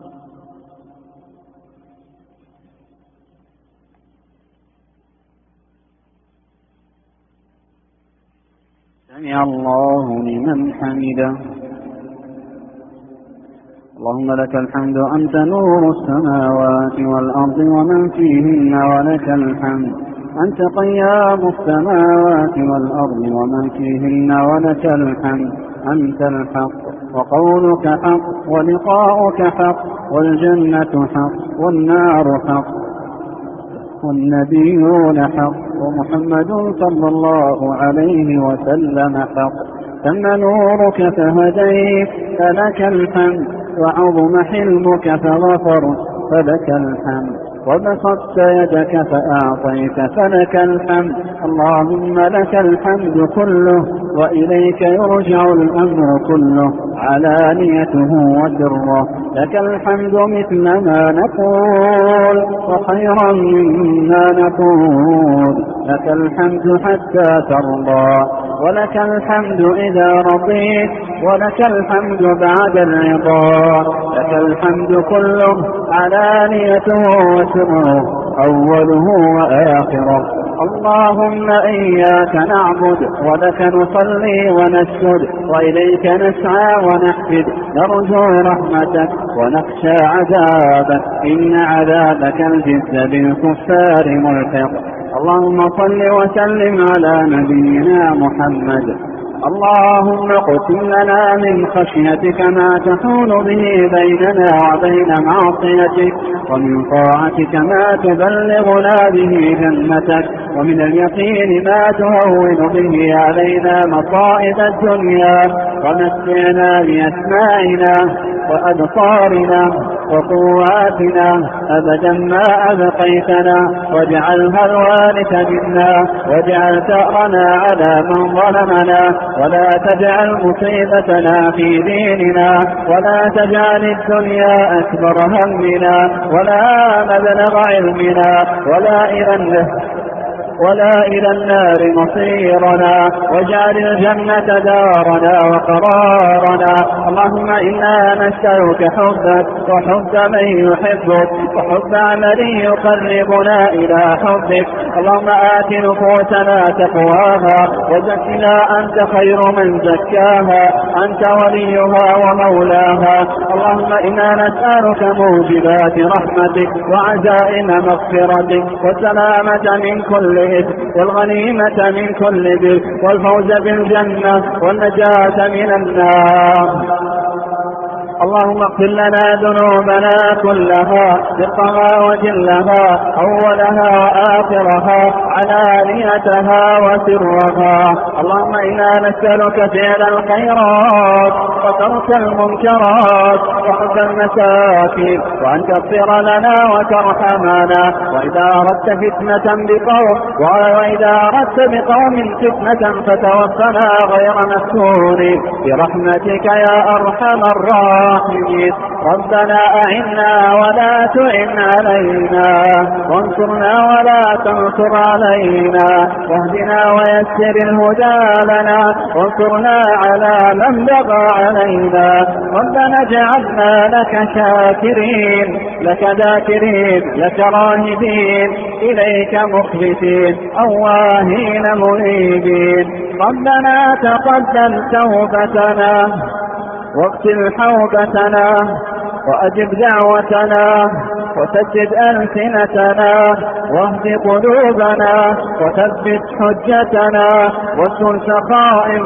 سمع الله لمن حمده. اللهم لك الحمد أنت نور السماوات والأرض ومن فيهن ولك الحمد أنت قيام السماوات والأرض ومن فيهن ولك الحمد أنت الحق وقولك حق ولقاؤك حق والجنة حق والنار حق والنبيون حق ومحمد صلى الله عليه وسلم حق. تم نورك فهديت فلك الحمد وعظم حلمك فغفرت فلك الحمد وبسطت يدك فأعطيت فلك الحمد. اللهم لك الحمد كله وإليك يرجع الأمر كله علانيته وسره لك الحمد مثل ما نقول وخيرا مما نقول، لك الحمد حتى ترضى ولك الحمد إذا رضيت ولك الحمد بعد الرضا، لك الحمد كله علانيته وسره أوله وآخره. اللهم إياك نعبد ولك نصلي ونسجد وإليك نسعى ونحفد، نرجو رحمتك ونخشى عذابك، إن عذابك الجد بالكفار ملحق. اللهم صل وسلم على نبينا محمد. اللهم اقسم لنا من خشيتك ما تحول به بيننا وبين معصيتك، ومن طاعتك ما تبلغنا به جنتك، ومن اليقين ما تهون به علينا مصائب الدنيا، ومتعنا بأسماعنا وأبصارنا وقواتنا أبدا ما أبقيتنا، واجعلها الوارث منا، واجعل ثأرنا على من ظلمنا، ولا تجعل مصيبتنا في ديننا، ولا تجعل الدنيا أكبر همنا ولا مبلغ علمنا ولا إلى ولا إلى النار مصيرنا، واجعل الجنة دارنا وقرارنا. اللهم إنا نسألك حبك وحب من يحبك وحب عمل يقربنا إلى حبك. اللهم آت نفوسنا تقواها وزكها أنت خير من زكاها، أنت وليها ومولاها. اللهم إنا نسألك موجبات رحمتك وعزائم مغفرتك والسلامة من كل والغنيمة من كل بر والفوز بالجنة والنجاة من النار. اللهم اغفر لنا ذنوبنا كلها دقها وجلها أولها وآخرها علانيتها وسرها. اللهم إنا نسألك فعل الخيرات وترك المنكرات وحب المساكين، وأن تغفر لنا وترحمنا، وإذا أردت فتنة بقوم وإذا أردت بقوم فتنة فتوفنا غير مفتون برحمتك يا أرحم الراحمين. ربنا أعنا ولا تعن علينا، وانصرنا ولا تنصر علينا، واهدنا ويسر الهدى لنا، وانصرنا على من بغى علينا. ربنا اجعلنا لك شاكرين لك ذاكرين لك راهبين إليك مخبتين أواهين منيبين. ربنا تقبل توبتنا واغسل حوبتنا وأجب دعوتنا وسدد ألسنتنا واهد قلوبنا وثبت حجتنا واسل سخائم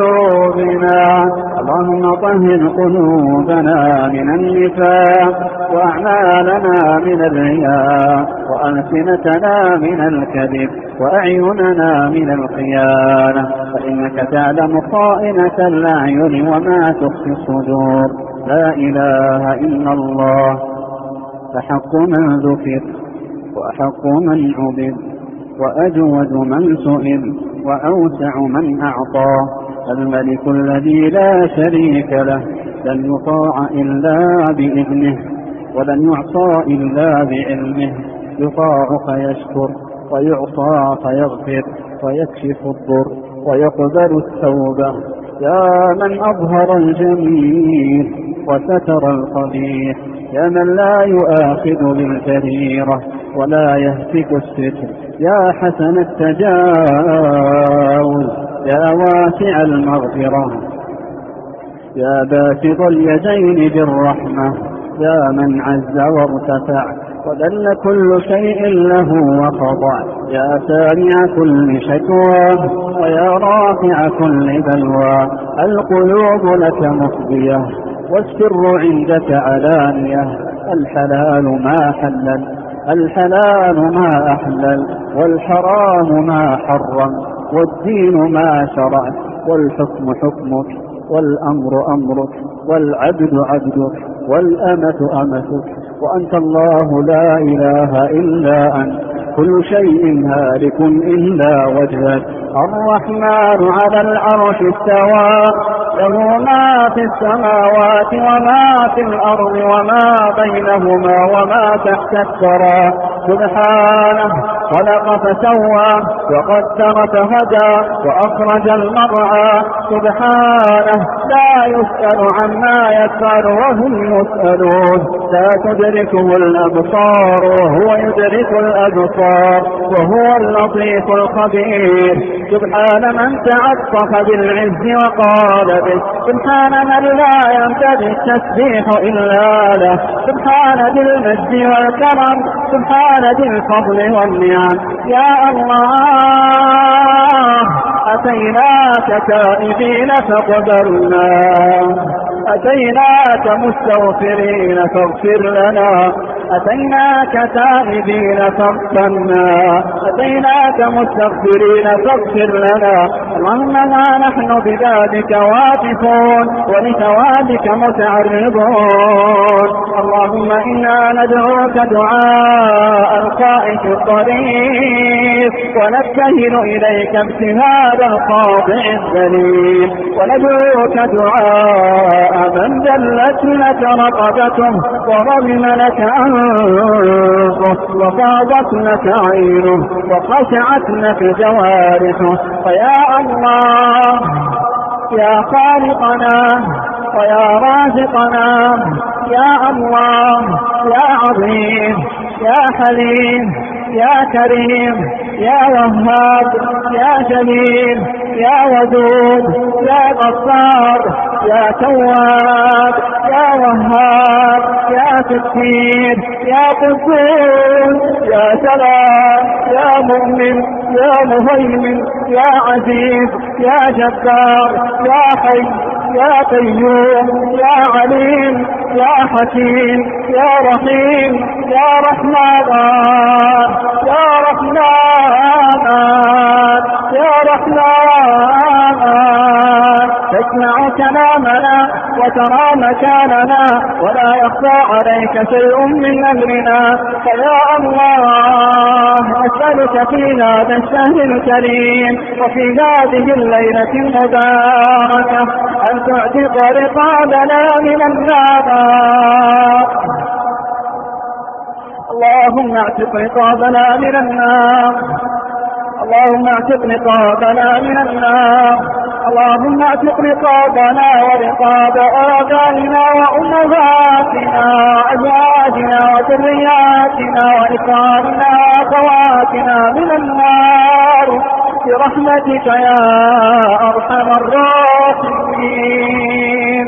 قلوبنا. اللهم طهر قلوبنا من النفاق وأعمالنا من الرياء وألسنتنا من الكذب وأعيننا من الخيانة، فإنك تعلم خائنة الأعين وما تخفي الصدور. لا إله إلا الله، فحق من ذكر وأحق من عبد وأجود من سئل وأوسع من أعطى، الملك الذي لا شريك له، لن يطاع إلا بإذنه ولن يعصى إلا بعلمه، يطاع فيشكر ويعصى فيغفر ويكشف الضر ويقبل التوبة. يا من أظهر الجميل وستر القبيح، يا من لا يؤاخذ بالجريرة ولا يهتك الستر، يا حسن التجاوز، يا واسع المغفرة، يا باسط اليدين بالرحمة، يا من عز وارتفع وذل كل شيء له وخضع، يا سامع كل شكوى ويا رافع كل بلوى. القلوب لك مفضية والسر عندك علانية، الحلال ما حلل الحلال ما أحلل، والحرام ما حرم، والدين ما شرع، والحكم حكمك، والأمر أمرك، والعبد عبدك، والأمة أمتك، وأنت الله لا إله إلا أنت. كل شيء هالك إلا وجهك. الرحمن على العرش استوى له ما في السماوات وما في الأرض وما بينهما وما تحت الثرى. سبحانه خلق فسوى وقدر فهدى وأخرج المرعى. سبحانه لا يسأل عما يفعل وهم يسألون. لا تدركه الأبصار وهو يدرك الأبصار وهو اللطيف الخبير. سبحان من تعطف بالعز وقال به. سبحان من لا ينتهي التسبيح إلا له. سبحان ذي المجد والكرم. سبحان ذي الفضل والنعم. يا الله أتيناك تائبين فقبلنا، أتيناك مستغفرين فاغفر لنا، أتيناك تائبين فاغفرنا، أتيناك مستغفرين فاغفر لنا. اللهم ها نحن بذلك واقفون ولثوابك متعرضون. اللهم إنا ندعوك دعاء الخائف الضرير ونبتهل إليك ابتهال الخاضع الذليل، وندعوك دعاء من جلت لك رقبته ورغم لك أنفه وفاضت لك عينه وخشعت لك جوارحه. فيا الله يا خالقنا ويا رازقنا، يا الله يا عظيم يا حليم يا كريم يا وهاب يا جليل يا ودود يا غفار يا تواب يا وهاب يا ستير يا قدوس يا سلام يا مؤمن يا مهيمن يا عزيز يا جبار يا حي يا قيوم يا عليم يا حكيم يا رحيم يا رحمن يا رحمن يا رحمن. تسمع كلامنا وترى مكاننا ولا يخفى عليك شيء من أمرنا. فيا الله أسألك في هذا الشهر الكريم وفي هذه الليلة المباركة أن تعتق رقابنا من النار. اللهم اعتق رقابنا من النار. اللهم اعتق رقابنا من النار. اللهم اعتق رقابنا ورقاب آبائنا وأمهاتنا وأزواجنا وذرياتنا وإخواننا وأخواتنا من النار برحمتك يا أرحم الراحمين.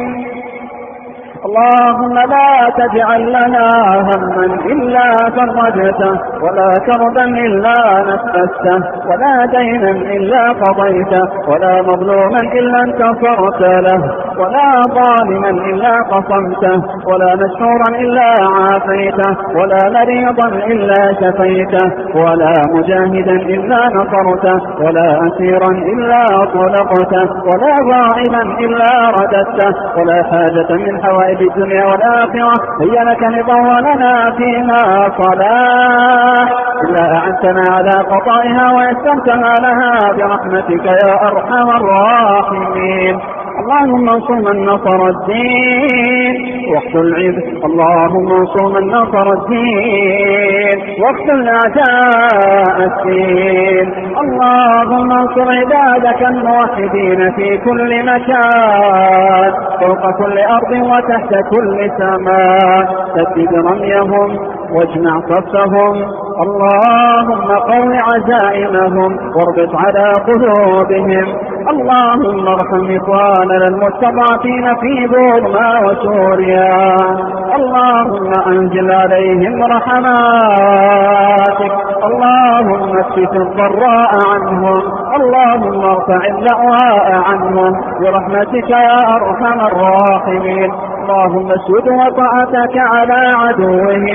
اللهم لا تجعل لنا هما إلا فرجته ولا كربا إلا نفسته ولا دينا إلا قضيته ولا مظلوما إلا انتصرت له ولا ظالما إلا قصمته ولا مشهورا إلا عافيته ولا مريضا إلا شفيته ولا مجاهدا إلا نصرته ولا أسيرا إلا أطلقته ولا غائبا إلا رددته ولا حاجة من حوائج الدنيا والآخرة هي لك رضا ولنا فيها صلاح إلا أعنتنا على قضائها ويسرتنا لها برحمتك يا أرحم الراحمين. اللهم انصر من نصر الدين واقتل عبد. اللهم انصر من نصر الدين واقتل أعداء الدين. اللهم انصر عبادك الموحدين في كل مكان فوق كل أرض وتحت كل سماء. سدد رميهم واجمع صفهم. اللهم قو عزائمهم واربط على قلوبهم. اللهم ارحم إخواننا المستضعفين في بورما وسوريا. اللهم أنزل عليهم رحماتك. اللهم اكشف الضراء عنهم. اللهم ارفع اللأواء عنهم برحمتك يا أرحم الراحمين. اللهم اسود وطأتك على عدوهم.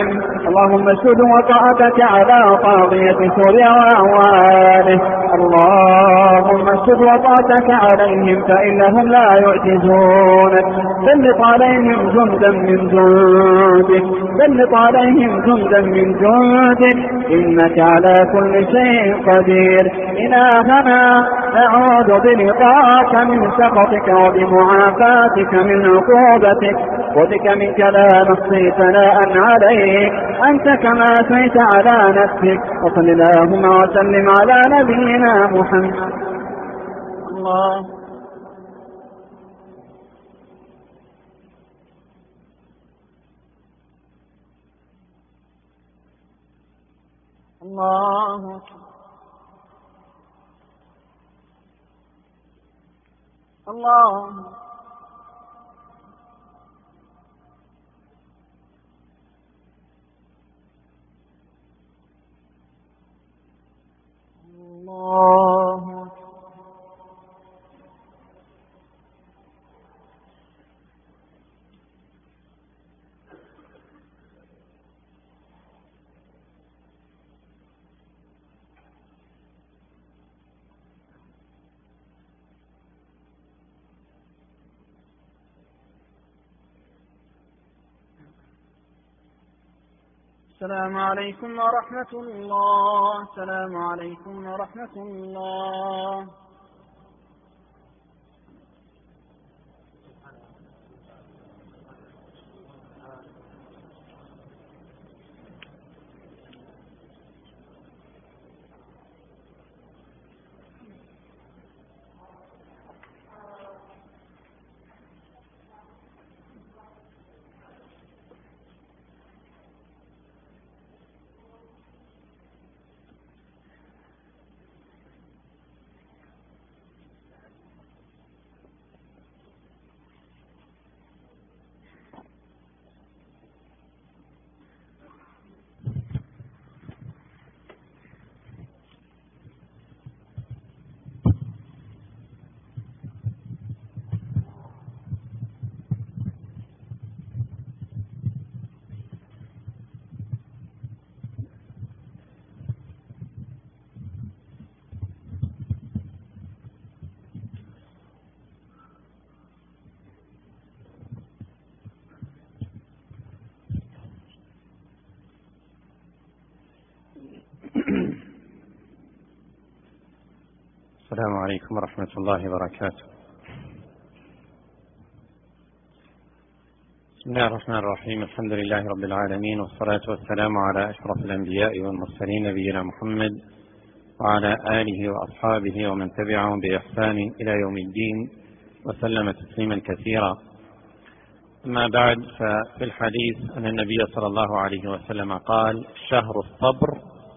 اللهم اشهد وطاعتك على طاغية سوريا وأعوانه. اللهم اشهد وطاعتك عليهم فإنهم لا يعجزونك. سلط عليهم جندا من جندك سلط عليهم جندا من جندك إنك على كل شيء قدير. إلهنا نعوذ برضاك من سخطك وبمعافاتك من عقوبتك، وبك منك لا نحصي ثناء عليك أنت كما أثنيت على نفسك. وصل اللهم وسلم على نبينا محمد. الله الله الله الله. السلام عليكم ورحمة الله. السلام عليكم ورحمة الله. السلام عليكم ورحمة الله وبركاته. بسم الله الرحمن الرحيم. الحمد لله رب العالمين، والصلاة والسلام على أشرف الأنبياء والمرسلين نبينا محمد وعلى آله وأصحابه ومن تبعهم بإحسان إلى يوم الدين، وسلم تسليما كثيرا. أما بعد، ففي الحديث أن النبي صلى الله عليه وسلم قال: شهر الصبر،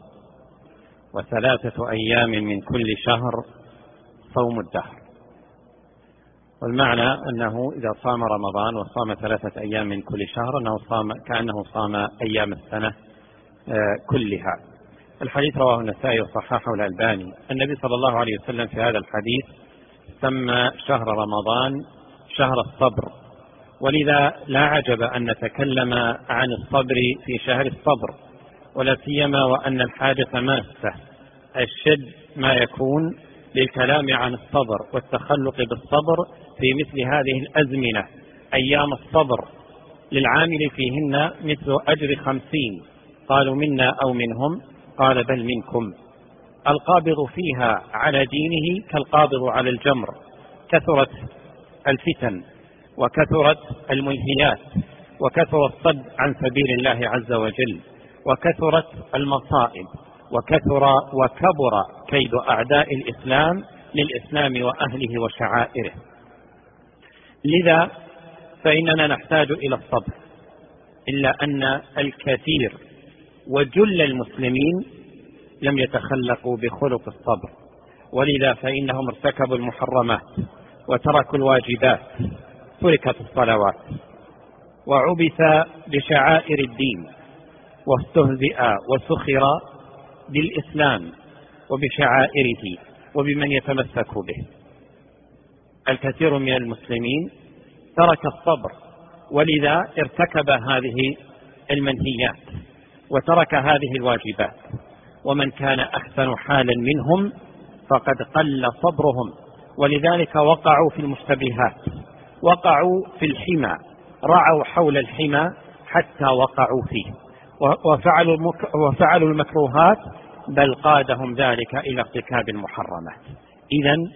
وثلاثة أيام من كل شهر صوم الدهر. والمعنى أنه إذا صام رمضان وصام ثلاثة أيام من كل شهر أنه صام كأنه صام أيام السنة كلها. الحديث رواه النسائي وصححه الألباني. النبي صلى الله عليه وسلم في هذا الحديث سمى شهر رمضان شهر الصبر، ولذا لا عجب أن نتكلم عن الصبر في شهر الصبر، ولا سيما وأن الحاجة ماسة الشد ما يكون للكلام عن الصبر والتخلق بالصبر في مثل هذه الأزمنة. أيام الصبر للعامل فيهن مثل أجر خمسين. قالوا منا أو منهم؟ قال بل منكم. القابض فيها على دينه كالقابض على الجمر. كثرت الفتن وكثرت الملهيات وكثر الصد عن سبيل الله عز وجل وكثرت المصائب وكثر وكبر كيد أعداء الإسلام للإسلام وأهله وشعائره. لذا فإننا نحتاج إلى الصبر، إلا أن الكثير وجل المسلمين لم يتخلقوا بخلق الصبر، ولذا فإنهم ارتكبوا المحرمات وتركوا الواجبات، تركت الصلوات وعبث بشعائر الدين، واستهزئ وسخر بالإسلام وبشعائره وبمن يتمسك به. الكثير من المسلمين ترك الصبر، ولذا ارتكب هذه المنهيات وترك هذه الواجبات. ومن كان أحسن حالا منهم فقد قل صبرهم، ولذلك وقعوا في المشتبهات، وقعوا في الحمى، رعوا حول الحمى حتى وقعوا فيه، وفعلوا, وفعلوا المكروهات، بل قادهم ذلك إلى ارتكاب المحرمات. إذن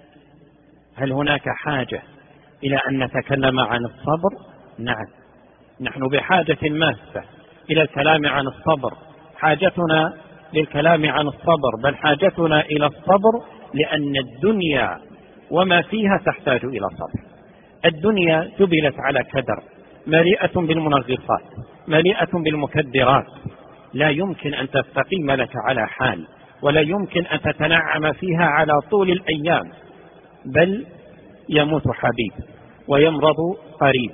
هل هناك حاجة إلى أن نتكلم عن الصبر؟ نعم، نحن بحاجة ماسة إلى الكلام عن الصبر. حاجتنا للكلام عن الصبر، بل حاجتنا إلى الصبر لأن الدنيا وما فيها تحتاج إلى صبر. الدنيا جبلت على كدر، مليئة بالمنغصات، مليئة بالمكدرات، لا يمكن أن تستقيم لك على حال، ولا يمكن أن تتنعم فيها على طول الأيام، بل يموت حبيب ويمرض قريب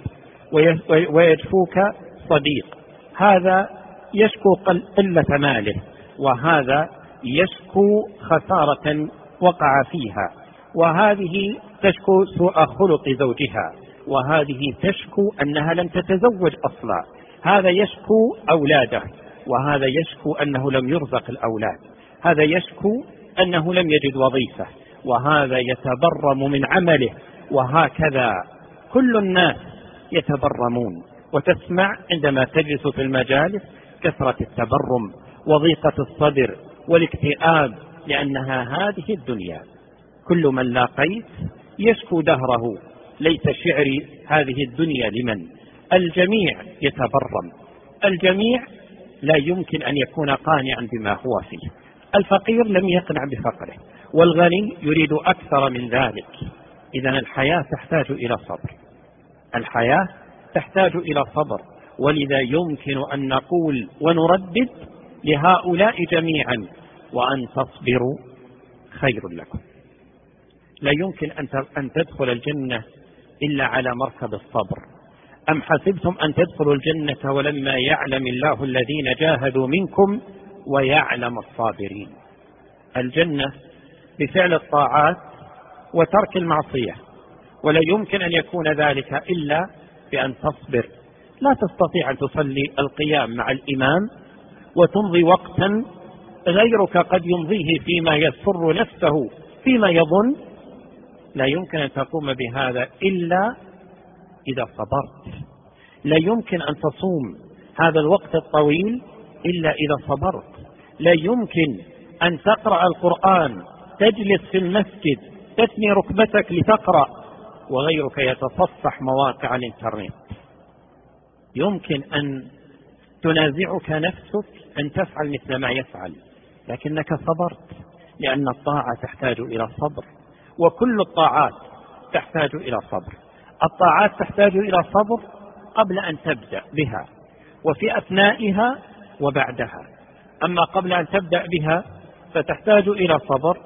ويجفوك صديق، هذا يشكو قلة ماله، وهذا يشكو خسارة وقع فيها، وهذه تشكو سوء خلق زوجها، وهذه تشكو أنها لم تتزوج أصلا، هذا يشكو أولاده، وهذا يشكو أنه لم يرزق الأولاد، هذا يشكو أنه لم يجد وظيفة، وهذا يتبرم من عمله، وهكذا كل الناس يتبرمون. وتسمع عندما تجلس في المجالس كثرة التبرم وضيقة الصدر والاكتئاب، لأنها هذه الدنيا. كل من لاقيت يشكو دهره، ليس شعري هذه الدنيا لمن. الجميع يتبرم، الجميع لا يمكن أن يكون قانعا بما هو فيه. الفقير لم يقنع بفقره، والغني يريد أكثر من ذلك. إذن الحياة تحتاج إلى صبر، الحياة تحتاج إلى صبر، ولذا يمكن أن نقول ونردد لهؤلاء جميعا: وأن تصبروا خير لكم. لا يمكن أن تدخل الجنة إلا على مركب الصبر. أم حسبتم أن تدخلوا الجنة ولما يعلم الله الذين جاهدوا منكم ويعلم الصابرين. الجنة بفعل الطاعات وترك المعصية، ولا يمكن أن يكون ذلك إلا بأن تصبر. لا تستطيع أن تصلي القيام مع الإمام وتمضي وقتا غيرك قد يمضيه فيما يسر نفسه فيما يظن، لا يمكن أن تقوم بهذا إلا إذا صبرت. لا يمكن أن تصوم هذا الوقت الطويل إلا إذا صبرت. لا يمكن أن تقرأ القرآن، تجلس في المسجد تثني ركبتك لتقرأ وغيرك يتصفح مواقع الإنترنت. يمكن أن تنازعك نفسك أن تفعل مثل ما يفعل، لكنك صبرت، لأن الطاعة تحتاج إلى صبر، وكل الطاعات تحتاج إلى صبر. الطاعات تحتاج إلى صبر قبل أن تبدأ بها، وفي أثنائها وبعدها. أما قبل أن تبدأ بها فتحتاج إلى صبر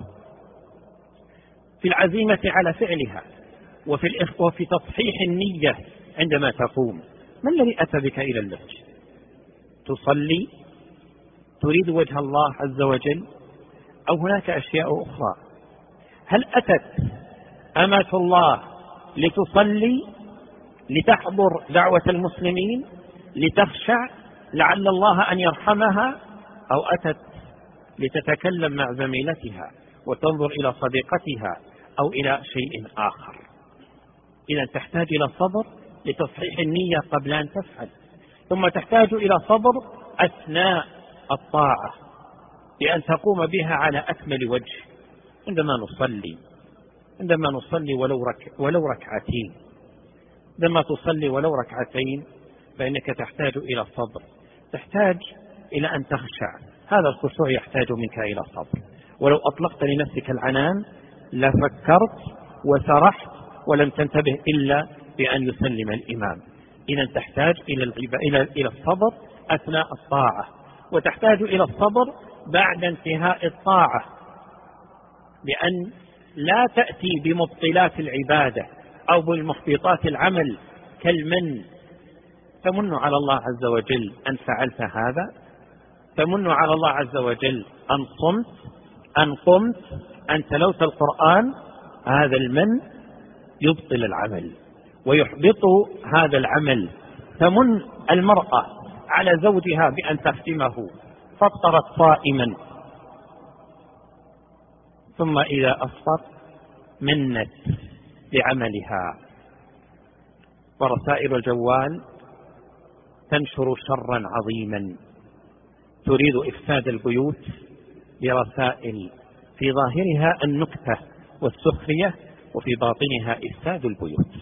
في العزيمة على فعلها، وفي وفي تصحيح النية عندما تقوم. ما الذي أتى بك إلى المسجد؟ تصلي؟ تريد وجه الله عز وجل؟ أو هناك أشياء أخرى؟ هل أتت أمة الله لتصلي، لتحضر دعوة المسلمين، لتخشع لعل الله أن يرحمها، أو أتت لتتكلم مع زميلتها وتنظر إلى صديقتها أو إلى شيء آخر؟ إذا تحتاج إلى صبر لتصحيح النية قبل أن تفعل، ثم تحتاج إلى صبر أثناء الطاعة بأن تقوم بها على أكمل وجه. عندما نصلي عندما نصلي ولو, رك ولو ركعتين عندما تصلي ولو ركعتين فإنك تحتاج إلى صبر، تحتاج إلى أن تخشع. هذا الخشوع يحتاج منك إلى صبر. ولو أطلقت لنفسك العنان لفكرت وسرحت ولم تنتبه إلا بأن يسلم الإمام. إذا تحتاج إلى إلى إلى الصبر أثناء الطاعة، وتحتاج إلى الصبر بعد انتهاء الطاعة، بأن لا تأتي بمبطلات العبادة أو بالمحبطات العمل كالمن. تمن على الله عز وجل أن فعلت هذا، تمن على الله عز وجل أن صمت، أن قمت، أن تلوت القرآن. هذا المن يبطل العمل ويحبط هذا العمل. تمن المرأة على زوجها بأن تختمه، فطرت صائما، ثم إذا أفطر منت بعملها، ورسائل الجوال تنشر شرا عظيما تريد إفساد البيوت برسائل في ظاهرها النكتة والسخرية وفي باطنها إفساد البيوت.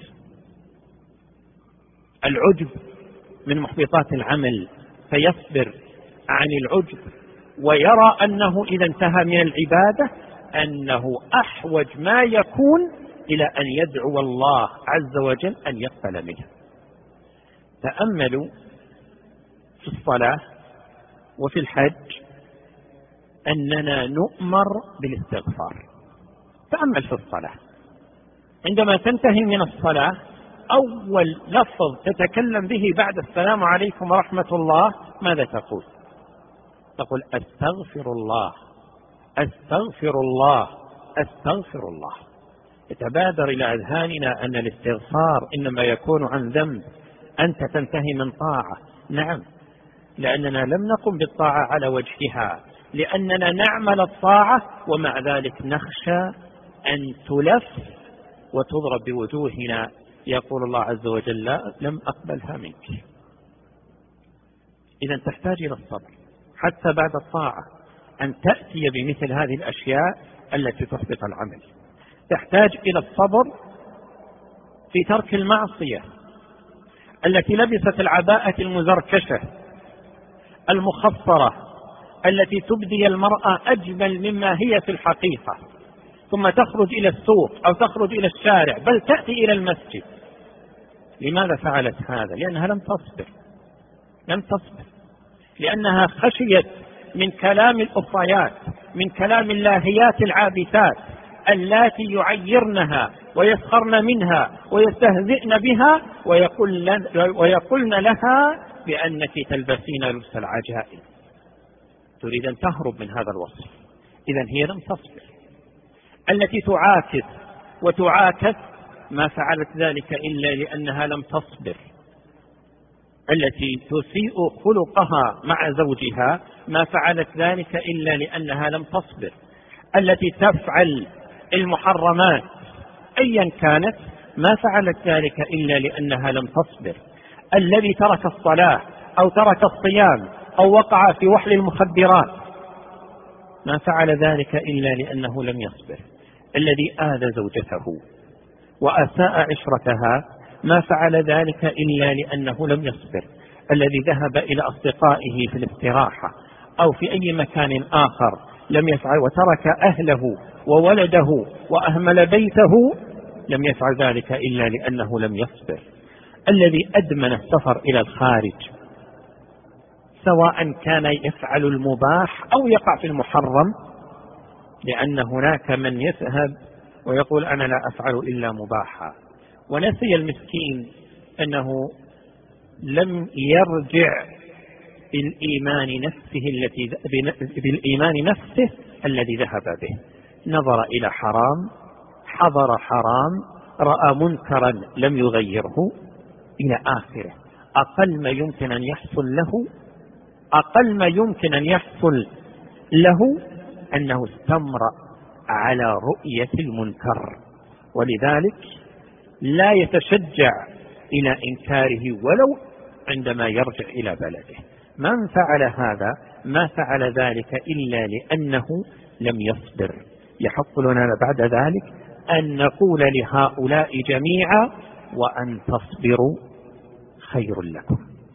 العجب من محبطات العمل، فيصبر عن العجب ويرى أنه إذا انتهى من العبادة أنه أحوج ما يكون إلى أن يدعو الله عز وجل أن يقبل منه. تأملوا في الصلاة وفي الحج أننا نؤمر بالاستغفار. تأمل في الصلاة، عندما تنتهي من الصلاة أول لفظ تتكلم به بعد السلام عليكم ورحمة الله ماذا تقول؟ تقول أستغفر الله أستغفر الله أستغفر الله. يتبادر إلى أذهاننا أن الاستغفار إنما يكون عن ذنب، أنت تنتهي من طاعة. نعم، لأننا لم نقم بالطاعة على وجهها، لأننا نعمل الطاعة ومع ذلك نخشى أن تلف وتضرب بوجوهنا، يقول الله عز وجل لا لم أقبلها منك. إذا تحتاج إلى الصبر حتى بعد الطاعة أن تأتي بمثل هذه الأشياء التي تحبط العمل. تحتاج إلى الصبر في ترك المعصية التي لبست العباءة المزركشة المخصرة التي تبدي المرأة أجمل مما هي في الحقيقة، ثم تخرج إلى السوق أو تخرج إلى الشارع بل تأتي إلى المسجد. لماذا فعلت هذا؟ لأنها لم تصبر لم تصبر لأنها خشيت من كلام الأخريات، من كلام اللاهيات العابثات اللاتي يعيرنها ويسخرن منها ويستهزئن بها ويقولن لها بأنك تلبسين لبس العجائز. تريد أن تهرب من هذا الوصف. إذن هي لم تصبر. التي تعاكس وتعاكس ما فعلت ذلك إلا لأنها لم تصبر. التي تسيء خلقها مع زوجها ما فعلت ذلك إلا لأنها لم تصبر. التي تفعل المحرمات أيا كانت ما فعلت ذلك إلا لأنها لم تصبر. الذي ترك الصلاة أو ترك الصيام أو وقع في وحل المخدرات ما فعل ذلك إلا لأنه لم يصبر. الذي آذى زوجته وأساء عشرتها ما فعل ذلك إلا لأنه لم يصبر. الذي ذهب إلى أصدقائه في الاستراحة أو في أي مكان آخر لم يفعل وترك أهله وولده وأهمل بيته لم يفعل ذلك إلا لأنه لم يصبر. الذي أدمن السفر إلى الخارج سواء كان يفعل المباح أو يقع في المحرم، لأن هناك من يذهب ويقول أنا لا أفعل إلا مباحا، ونسي المسكين أنه لم يرجع بالإيمان نفسه التي بالإيمان نفسه الذي ذهب به. نظر إلى حرام، حضر حرام، رأى منكرا لم يغيره إلى آخره. أقل ما يمكن أن يحصل له أقل ما يمكن أن يحصل له أنه استمر على رؤية المنكر، ولذلك لا يتشجع إلى إنكاره ولو عندما يرجع إلى بلده. من فعل هذا ما فعل ذلك إلا لأنه لم يصبر. يحق لنا بعد ذلك أن نقول لهؤلاء جميعا وأن تصبروا خير لكم.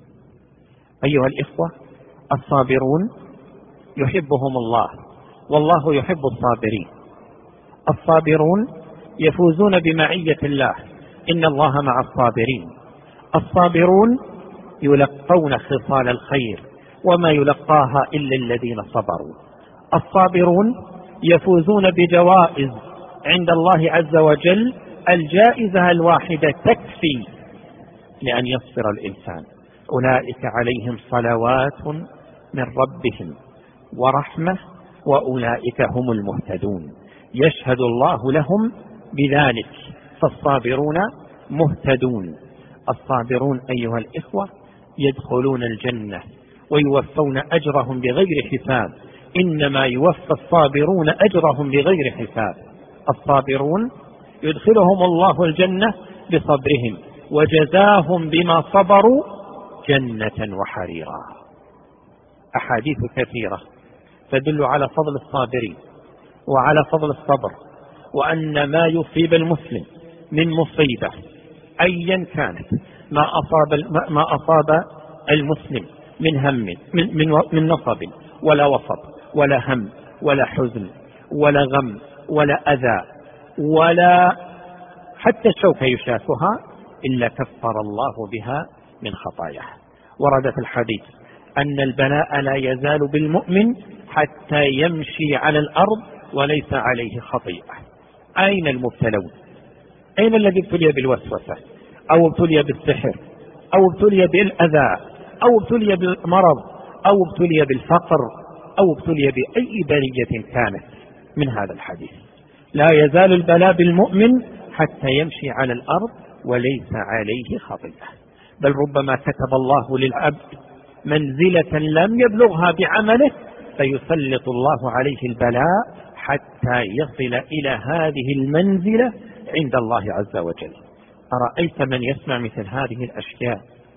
أيها الإخوة، الصابرون يحبهم الله والله يحب الصابرين. الصابرون يفوزون بمعية الله، إن الله مع الصابرين. الصابرون يلقون خصال الخير وما يلقاها إلا الذين صبروا. الصابرون يفوزون بجوائز عند الله عز وجل، الجائزة الواحدة تكفي لأن يصبر الإنسان. أولئك عليهم صلوات من ربهم ورحمة وأولئك هم المهتدون. يشهد الله لهم بذلك، فالصابرون مهتدون. الصابرون أيها الإخوة يدخلون الجنة ويوفون أجرهم بغير حساب، إنما يوفى الصابرون أجرهم بغير حساب. الصابرون يدخلهم الله الجنة بصبرهم، وجزاهم بما صبروا جنة وحريرا. أحاديث كثيرة تدل على فضل الصابرين وعلى فضل الصبر، وأن ما يصيب المسلم من مصيبة أيا كانت، ما أصاب ما أصاب المسلم من هم من من, من نصب ولا وصب ولا هم ولا حزن ولا غم ولا أذى ولا حتى الشوكة يشاكها إلا كفر الله بها من خطاياه. ورد في الحديث أن البلاء لا يزال بالمؤمن حتى يمشي على الأرض وليس عليه خطيئة. أين المبتلون؟ أين الذي ابتلي بالوسوسة أو ابتلي بالسحر أو ابتلي بالأذى أو ابتلي بالمرض أو ابتلي بالفقر أو ابتلي بأي بلية كانت من هذا الحديث؟ لا يزال البلاء بالمؤمن حتى يمشي على الأرض وليس عليه خطيئة، بل ربما كتب الله للعبد منزلة لم يبلغها بعمله فيسلط الله عليه البلاء حتى يصل إلى هذه المنزلة عند الله عز وجل. أرأيت من يسمع مثل هذه الأشياء،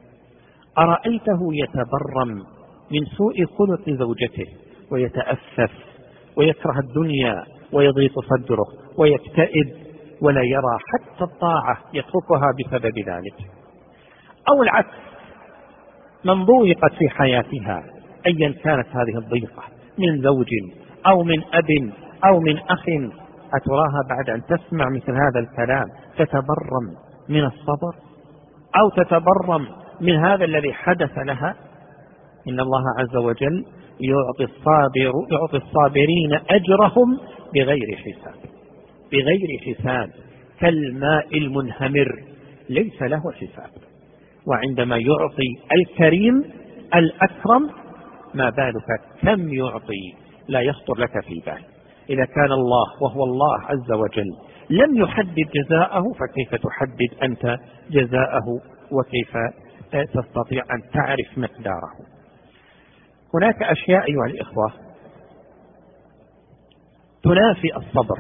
أرأيته يتبرم من سوء خلق زوجته ويتأسف ويكره الدنيا ويضيق صدره ويكتئب ولا يرى حتى الطاعة يتركها بسبب ذلك؟ أو العكس، من ضيقت في حياتها أيا كانت هذه الضيقة من زوج أو من أب أو من أخ، أتراها بعد أن تسمع مثل هذا الكلام تتبرم من الصبر أو تتبرم من هذا الذي حدث لها؟ إن الله عز وجل يعطي الصابر يعطي الصابرين أجرهم بغير حساب، بغير حساب، كالماء المنهمر ليس له حساب. وعندما يعطي الكريم الأكرم ما بالك كم يعطي لا يخطر لك في بال. إذا كان الله وهو الله عز وجل لم يحدد جزاءه فكيف تحدد أنت جزاءه وكيف تستطيع أن تعرف مقداره؟ هناك أشياء أيها الإخوة تنافي الصبر،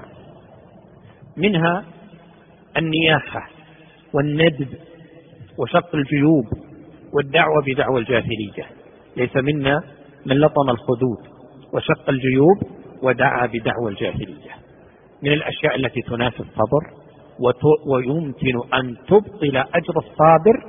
منها النياحة والندب وشق الجيوب والدعوة بدعوى الجاهلية. ليس منا من لطم الخدود وشق الجيوب ودعا بدعوى الجاهلية. من الأشياء التي تنافي الصبر ويمكن أن تبطل أجر الصابر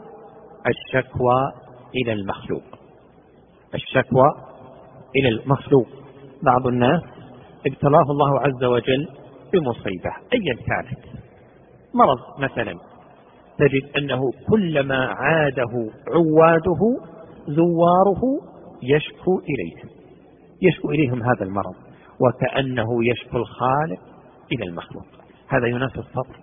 الشكوى إلى المخلوق. الشكوى إلى المخلوق. بعض الناس ابتلاه الله عز وجل بمصيبة أيا كانت، مرض مثلا، تجد أنه كلما عاده عواده زواره يشكو إليهم يشكو إليهم هذا المرض، وكأنه يشكو الخالق إلى المخلوق. هذا ينافي الصبر.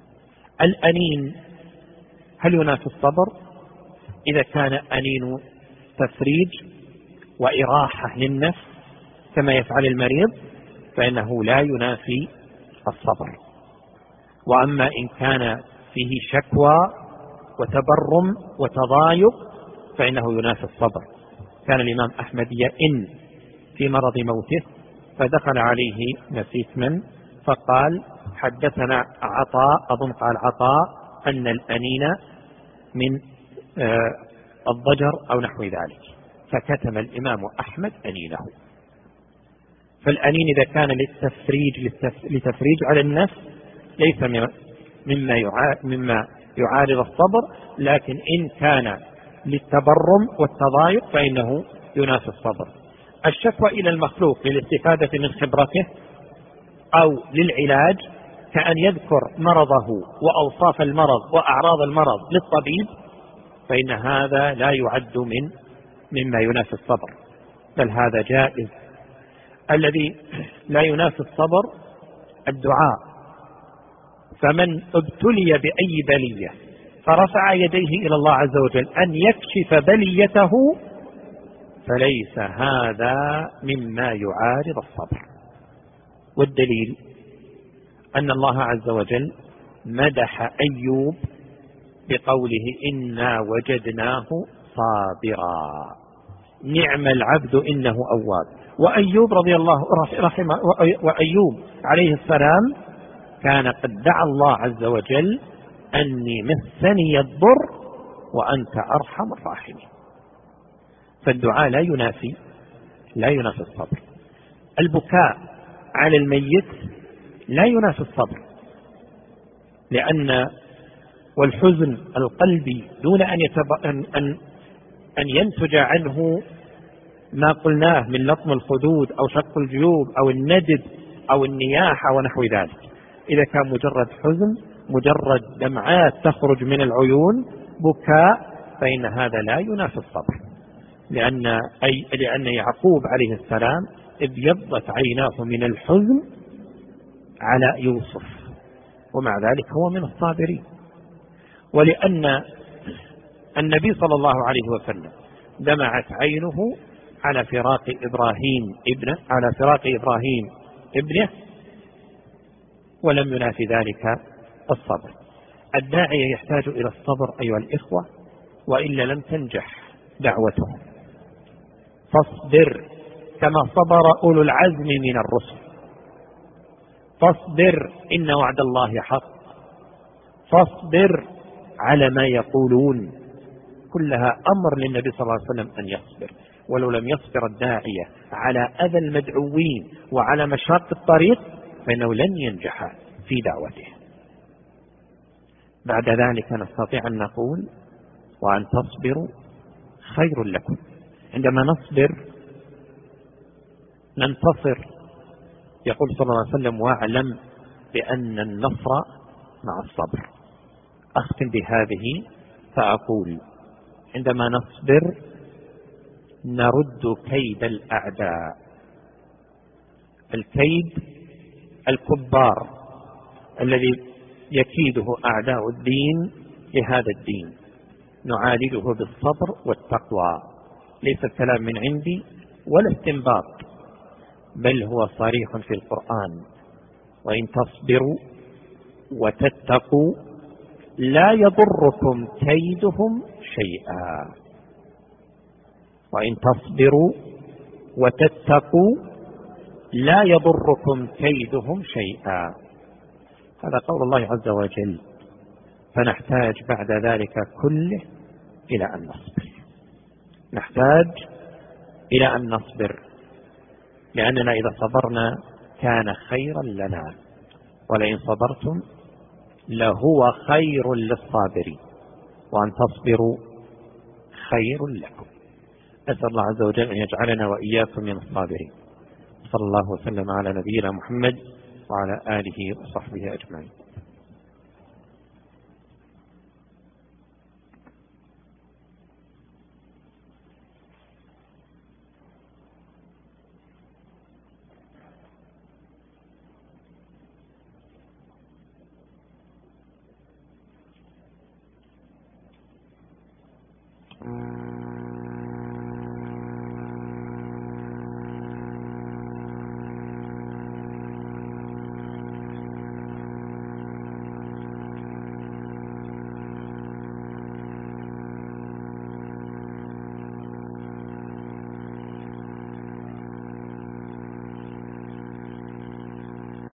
الأنين هل ينافي الصبر؟ إذا كان أنين تفريج وإراحة للنفس كما يفعل المريض فإنه لا ينافي الصبر. وأما إن كان فيه شكوى وتبرم وتضايق فإنه ينافي الصبر. كان الإمام أحمد يئن في مرض موته فدخل عليه نسيت من فقال حدثنا عطاء، أظن قال عطاء، أن الأنين من آه الضجر أو نحو ذلك، فكتم الإمام أحمد أنينه. فالأنين إذا كان للتفريج لتفريج على النفس ليس مما مما يعارض الصبر، لكن إن كان للتبرم والتضايق فإنه ينافي الصبر. الشكوى إلى المخلوق للاستفادة من خبرته أو للعلاج، كأن يذكر مرضه وأوصاف المرض وأعراض المرض للطبيب، فإن هذا لا يعد من مما ينافي الصبر، بل هذا جائز. الذي لا ينافي الصبر الدعاء. فمن ابتلي بأي بلية فرفع يديه إلى الله عز وجل أن يكشف بليته فليس هذا مما يعارض الصبر. والدليل أن الله عز وجل مدح أيوب بقوله إنا وجدناه صابرا نعم العبد إنه أواب. وأيوب رضي الله رحمه وأيوب عليه السلام كان قد دعا الله عز وجل أني مسني الضر وأنت أرحم الراحمين. فالدعاء لا ينافي لا ينافي الصبر. البكاء على الميت لا ينافي الصبر، لأن والحزن القلبي دون أن, يتب... أن... أن... أن ينتج عنه ما قلناه من لطم الخدود أو شق الجيوب أو الندب أو النياحة ونحو ذلك. إذا كان مجرد حزن مجرد دمعات تخرج من العيون بكاء فإن هذا لا ينافي الصبر، لأن, أي... لأن يعقوب عليه السلام ابيضت عيناه من الحزن على يوسف ومع ذلك هو من الصابرين. ولأن النبي صلى الله عليه وسلم دمعت عينه على فراق إبراهيم ابنه على فراق إبراهيم ابنه ولم ينافي ذلك الصبر. الداعية يحتاج إلى الصبر أيها الإخوة، وإلا لم تنجح دعوته. فاصبر كما صبر أولو العزم من الرسل، فاصبر إن وعد الله حق، فاصبر على ما يقولون، كلها أمر للنبي صلى الله عليه وسلم أن يصبر. ولو لم يصبر الداعية على أذى المدعوين وعلى مشاق الطريق فإنه لن ينجح في دعوته. بعد ذلك نستطيع أن نقول وأن تصبروا خير لكم. عندما نصبر ننتصر. يقول صلى الله عليه وسلم واعلم بأن النصر مع الصبر. أختم بهذه فأقول عندما نصبر نرد كيد الأعداء، الكيد الكبار الذي يكيده أعداء الدين لهذا الدين نعالجه بالصبر والتقوى. ليس الكلام من عندي ولا استنباط، بل هو صريح في القرآن. وإن تصبروا وتتقوا لا يضركم كيدهم شيئا. وإن تصبروا وتتقوا لا يضركم كيدهم شيئا. هذا قول الله عز وجل. فنحتاج بعد ذلك كله إلى أن نصبر، نحتاج إلى أن نصبر، لأننا إذا صبرنا كان خيرا لنا، ولئن صبرتم لهو خير للصابرين، وأن تصبروا خير لكم. أسأل الله عز وجل أن يجعلنا وإياكم من الصابرين. صلى الله وسلم على نبينا محمد وعلى آله وصحبه أجمعين.